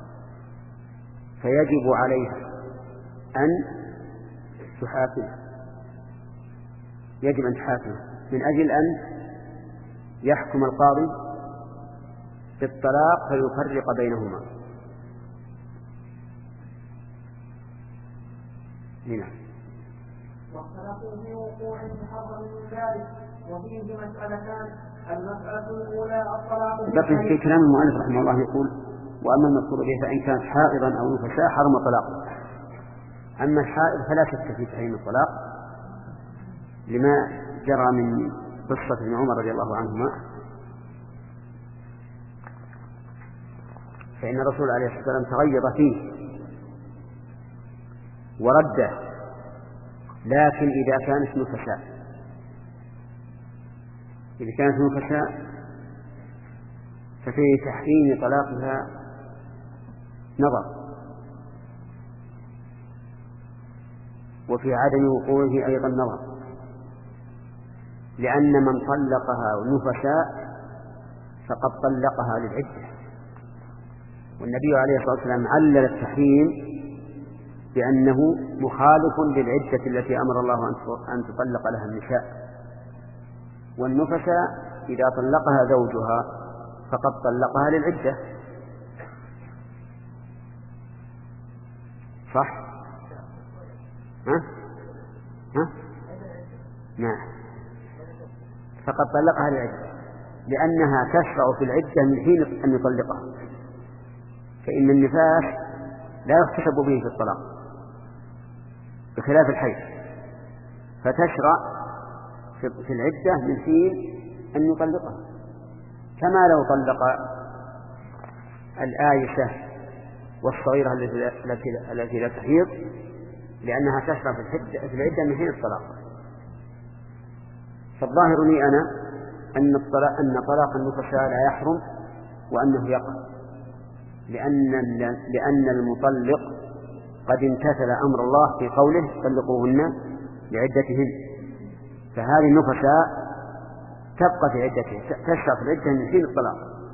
فيجب عليها أن تحاكمه يجب أن تحاكمه من أجل أن يحكم القاضي بالطلاق فيفرق بينهما. نعم. واختلفوا في وقوع محرم من ذلك وفيه مسألتان. المسألة الأولى الطلاق. بقي في كلام المؤلف رحمه الله يقول وأما المذكور به فإن كانت حائضا أو نفساء حرم طلاقه. أما الحائض فلا شك في تحريم الطلاق لما جرى من قصة ابن عمر رضي الله عنهما، فإن الرسول عليه الصلاة والسلام تغيظ فيه ورده، لكن إذا كانت نفساء إذا كانت نفساء ففي تحريم طلاقها نظر وفي عدم وقوعه أيضا نظر، لأن من طلقها نفساء فقد طلقها للعدة، والنبي عليه الصلاة والسلام علل التحريم بأنه مخالف للعدة التي أمر الله أن تطلق لها النساء، والنفساء إذا طلقها زوجها فقد طلقها للعدة. صح؟ ها؟ ها؟ نعم، فقد طلقها للعدة لأنها تشرع في العدة من حين أن يطلقها، فإن النفاس لا يحتسب به في الطلاق بخلاف الحيض، فتشرع في العدة من حين أن يطلقها، كما لو طلق الآيسة والصغيرة التي لا تحيض، لأنها تشرع في العدة من حين الطلاق. فالظاهر لي أنا أن الطلاق أن طلاق النفساء لا يحرم وأنه يقع، لأن لأن المطلق قد امتثل أمر الله في قوله طلقوهن لعدتهن، فهذه النفساء تبقى في عدتها، تشرع في العدة من حين الطلاق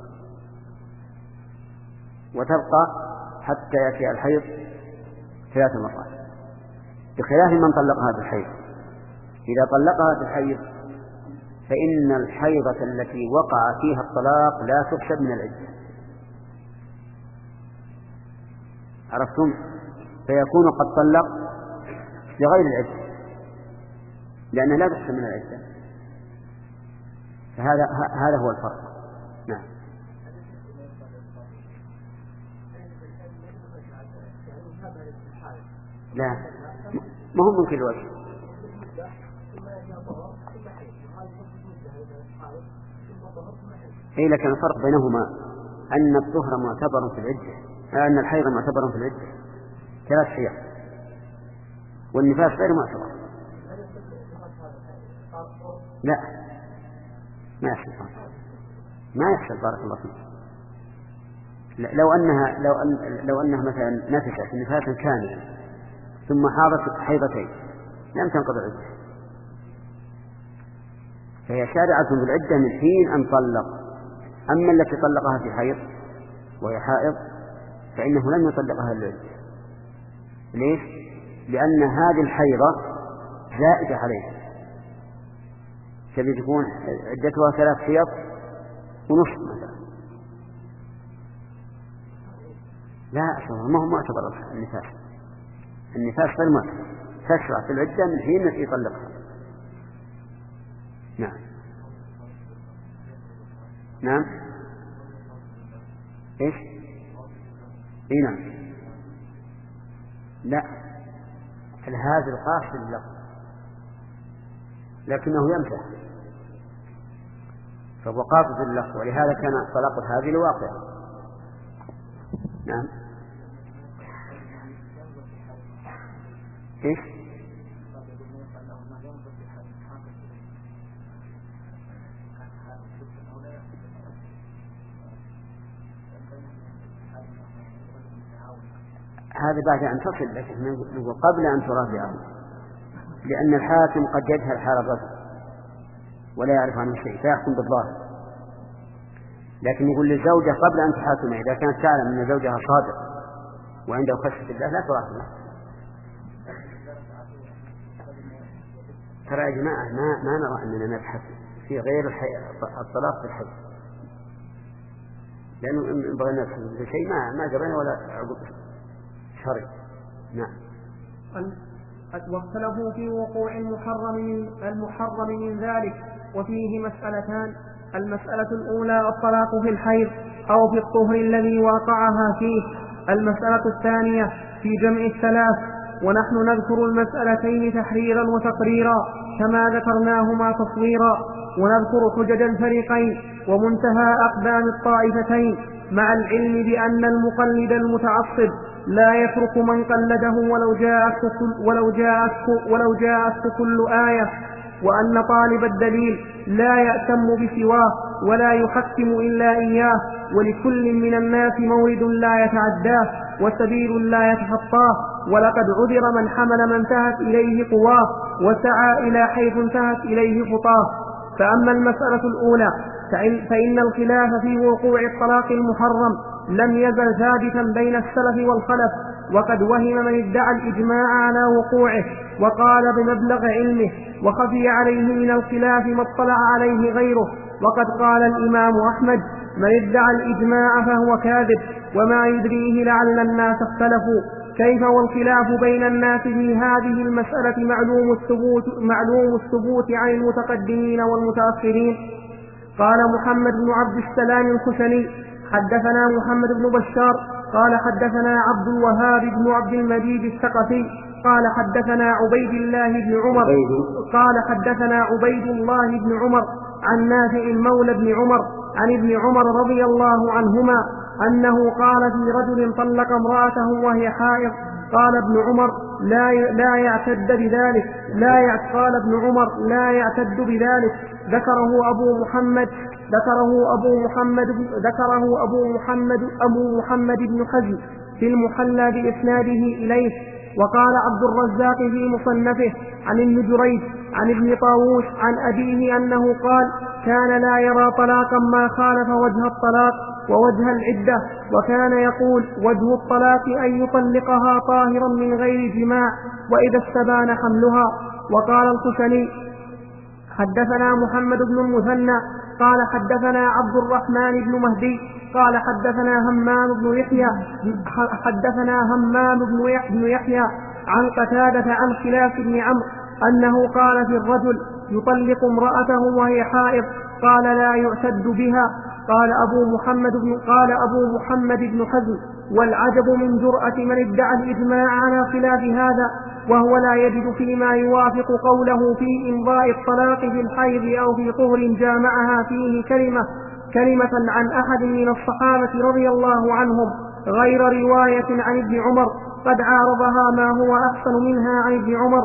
وتبقى حتى يأتي الحيض ثلاث مرات، بخلاف من طلقها في الحيض. إذا طلقها في الحيض فإن الحيضة التي وقع فيها الطلاق لا تحسب من العدة، عرفتم؟ فيكون قد طلق لغير العدة لأنها لا تحسب من العدة، فهذا هذا هو الفرق. نعم. لا ما هو من كل وجه. إيه لكن الفرق بينهما أن الطهر معتبر في العدة، أن الحيض معتبر في العدة ثلاث حيض، والنفاس غير معتبر. لا ما يحصل ما يحصل بارك الله فيك. لو أنها لو أن لو أنها مثلا نفست نفاسا كاملا ثم حاضت حيضتين لم تنقض العدة، فهي شارعة بالعدة من حين أن طلق. أما التي طلقها في حيض وهي حائض فإنه لم يطلقها للعدة. ليش؟ لأن هذه الحيضة زائدة عليها، تبي تكون عدتها ثلاث حيض ونصف مثلا. لا ما هو معتبر النفاس، النفاس غير معتبر، تشرع في العدة من حين يطلقها. نعم نعم ايش؟ اي نعم. لا هذا القاصد اللفظ لكنه يمسح، فهو قاصد اللفظ، ولهذا كان طلاق هذه الواقع. نعم ايش؟ هذا بعد أن تصل، لكن نقول قبل أن ترافعه، لأن الحاكم قد يجهل حال الرجل ولا يعرف عنه شيء فيحكم بالظاهر. لكن يقول للزوجة قبل أن تحاكم إذا كانت تعلم أن زوجها صادق وعنده خشية الله لا ترافعه. ترى يا جماعة ما ما نرى أننا نبحث في غير الطلاق في الحج، لأنه إن بغينا نبحث في شيء ما ما جرينا ولا عقب شرعي. نعم. واختلفوا في وقوع المحرم من المحرم من ذلك، وفيه مسألتان: المسألة الأولى الطلاق في الحيض أو في الطهر الذي وقعها فيه، المسألة الثانية في جمع الثلاث، ونحن نذكر المسألتين تحريرا وتقريرا كما ذكرناهما تصويرا، ونذكر حجج الفريقين ومنتهى أقدام الطائفتين، مع العلم بأن المقلد المتعصب لا يترك من قلده ولو جاءته كل, ولو جاءته ولو جاءته كل آية، وأن طالب الدليل لا يأتم بسواه ولا يحكم إلا إياه، ولكل من الناس مورد لا يتعداه وسبيل لا يتخطاه، ولقد عذر من حمل ما انتهت إليه قواه وسعى إلى حيث انتهت إليه خطاه. فأما المسألة الأولى فإن الخلاف في وقوع الطلاق المحرم لم يزل ثابتا بين السلف والخلف، وقد وهم من ادعى الإجماع على وقوعه وقال بمبلغ علمه، وخفي عليه من الخلاف ما اطلع عليه غيره. وقد قال الإمام أحمد: من ادعى الإجماع فهو كاذب، وما يدريه لعل الناس اختلفوا. كيف والخلاف بين الناس في هذه المسألة معلوم الثبوت, معلوم الثبوت عن المتقدمين والمتأخرين. قال محمد بن عبد السلام الخشني: حدثنا محمد بن بشار قال حدثنا عبد الوهاب بن عبد المجيد الثقفي قال حدثنا عبيد الله بن عمر قال حدثنا عبيد الله بن عمر عن نافع مولى بن عمر عن ابن عمر رضي الله عنهما أنه قال في رجل طلق امرأته وهي حائض قال ابن عمر لا لا يعتد بذلك لا يعت قال ابن عمر لا يعتد بذلك ذكره أبو محمد ذكره أبو محمد ذكره أبو محمد أبو محمد بن حزم في المحلى بإسناده إليه. وقال عبد الرزاق في مصنفه عن ابن جريج عن ابن طاووس عن أبيه أنه قال كان لا يرى طلاقا ما خالف وجه الطلاق ووجه العدة، وكان يقول وجه الطلاق أن يطلقها طاهرا من غير جماع وإذا استبان حملها. وقال الخشني حدثنا محمد بن المثنى قال حدثنا عبد الرحمن بن مهدي قال حدثنا همام بن يحيى حدثنا همام بن يحيى عن قتادة عن خلاف بن عمرو أنه قال في الرجل يطلق امرأته وهي حائض قال لا يعتد بها. قال أبو محمد بن قال أبو محمد بن حزم والعجب من جرأة من ادعى الإجماع على خلاف هذا وهو لا يجد فيما يوافق قوله في إمضاء الطلاق في الحيض أو في طهر جامعها فيه كلمة كلمة عن أحد من الصحابة رضي الله عنهم غير رواية عن ابن عمر قد عارضها ما هو أحسن منها عن ابن عمر،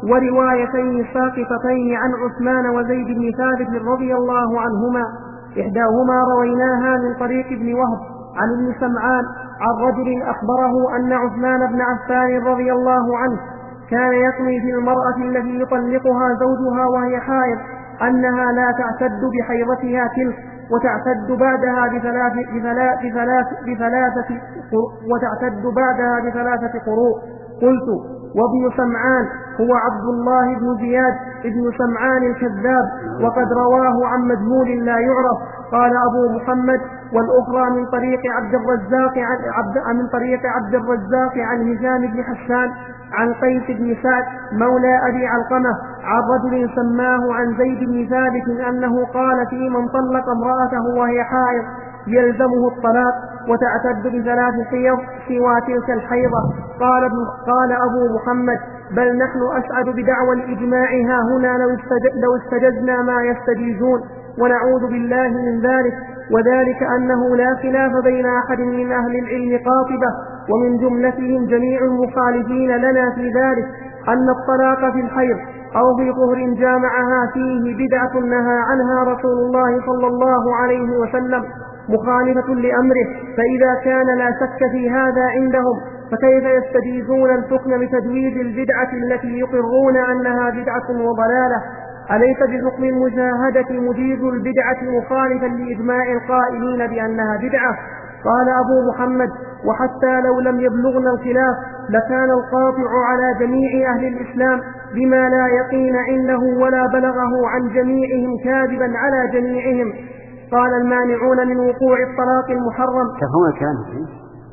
وروايتين ساقطتين عن عثمان وزيد بن ثابت رضي الله عنهما إحداهما رويناها من طريق ابن وهب عن ابن سمعان عن رجل أخبره أن عثمان بن عفان رضي الله عنه كان يقضي في المرأة التي يطلقها زوجها وهي حائض أنها لا تعتد بحيضتها تلك وتعتد بعدها بثلاث بثلاث بثلاث بثلاثة وتعتد بعدها بثلاثة قروء. قلت وابن سمعان هو عبد الله بن زياد ابن سمعان الكذاب وقد رواه عن مجهول لا يعرف. قال أبو محمد والأخرى من طريق عبد الرزاق عن عبد من طريق عبد الرزاق عن هشام بن حسان عن قيس بن سعد مولى أبي علقمة عن رجل سماه عن زيد بن ثابت أنه قال في من طلق امرأته وهي حائض يلزمه الطلاق وتعتد بثلاث حيض سوى تلك الحيضة. قال, قال أبو محمد بل نحن أسعد بدعوى الإجماع ها هنا لو استجزنا ما يستجيزون ونعوذ بالله من ذلك، وذلك أنه لا خلاف بين أحد من أهل العلم قاطبة ومن جملتهم جميع المخالفين لنا في ذلك أن الطلاق في الحيض أو في طهر جامعها فيه بدعة نهى عنها رسول الله صلى الله عليه وسلم مخالفة لأمره، فإذا كان لا شك في هذا عندهم فكيف يستجيزون الحكم بتجويز البدعة التي يقرون أنها بدعة وضلالة؟ أليس بحكم المجاهدة مجيز البدعة مخالفا لإجماع القائلين بأنها بدعة؟ قال أبو محمد وحتى لو لم يبلغنا الخلاف لكان القاطع على جميع أهل الإسلام بما لا يقين عنده ولا بلغه عن جميعهم كاذبا على جميعهم. قال المانعون من وقوع الطلاق المحرم. تفهم الكلام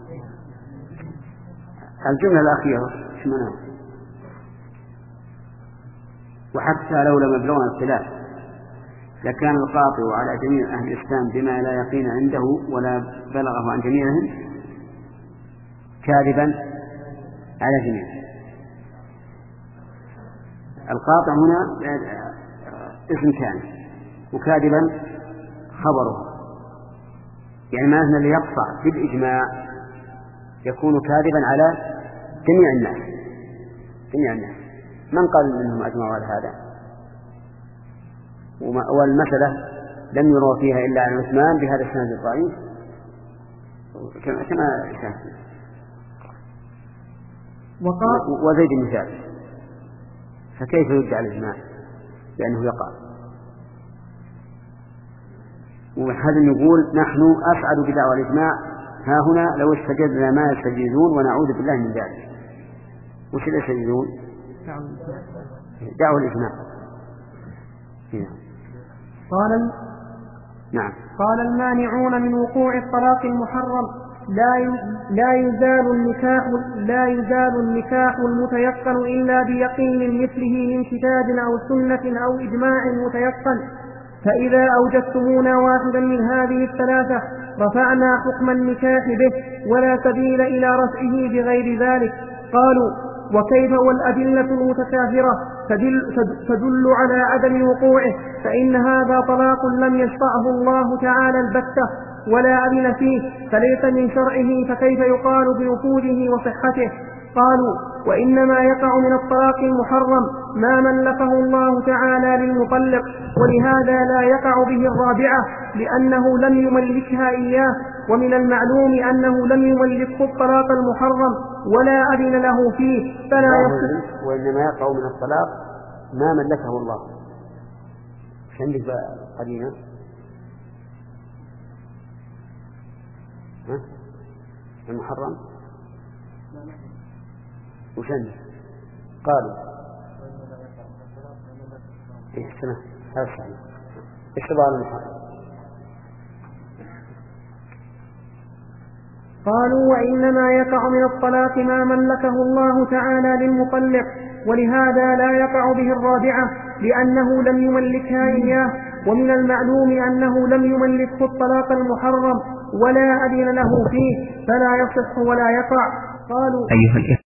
الجملة الأخيرة شمناه وحتى لو لم يبلغنا الخلاف لكان القاطع على جميع أهل الإسلام بما لا يقين عنده ولا بلغه عن جميعهم كاذبا على جميعهم. القاطع هنا اسم كان وكاذبا خبره، يعني ما أن اللي يقطع بالإجماع يكون كاذبا على جميع الناس جميع الناس من قال منهم أجمعوا على هذا؟ والمسألة لم يروا فيها إلا عن عثمان بهذا السند الضعيف كما شاهد وزيد بن ثابت، فكيف يدعى الإجماع لأنه يقع؟ وهذا يقول نحن أسعد بدعوى الإجماع ها هنا لو استجدنا ما يستجيزون ونعوذ بالله من ذلك. وش اللي يستجيزون؟ دعوى الإجماع. قال نعم. قال المانعون من وقوع الطلاق المحرم لا لا يزال النكاح لا يزال النكاح المتيقن إلا بيقين مثله من كتاب أو سنة أو إجماع متيقن، فإذا أوجدتمونا واحدا من هذه الثلاثة رفعنا حكم النكاح به ولا سبيل إلى رفعه بغير ذلك. قالوا وكيف والأدلة المتكاثرة تدل, تدل على عدم وقوعه، فإن هذا طلاق لم يشرعه الله تعالى البتة ولا أذن فيه، فليس من شرعه، فكيف يقال بنفوذه وصحته؟ قالوا وإنما يقع من الطلاق المحرم ما ملكه الله تعالى للمطلق، ولهذا لا يقع به الرابعة لأنه لم يملكها إياه، ومن المعلوم أنه لم يملكه الطلاق المحرم ولا أذن له فيه فلا يصح. وإنما يقع من الطلاق ما ملكه الله. مش عندك بقى قرينة؟ ها؟ المحرم وش عندك؟ قالوا إيه سنة هذا صحيح. اشتبه المحرم. قالوا وإنما يقع من الطلاق ما ملكه الله تعالى للمطلق، ولهذا لا يقع به الرابعة لأنه لم يملكها إياه، ومن المعلوم أنه لم يملكه الطلاق المحرم ولا أذن له فيه فلا يصح ولا يقع. قالوا أيها الإخوة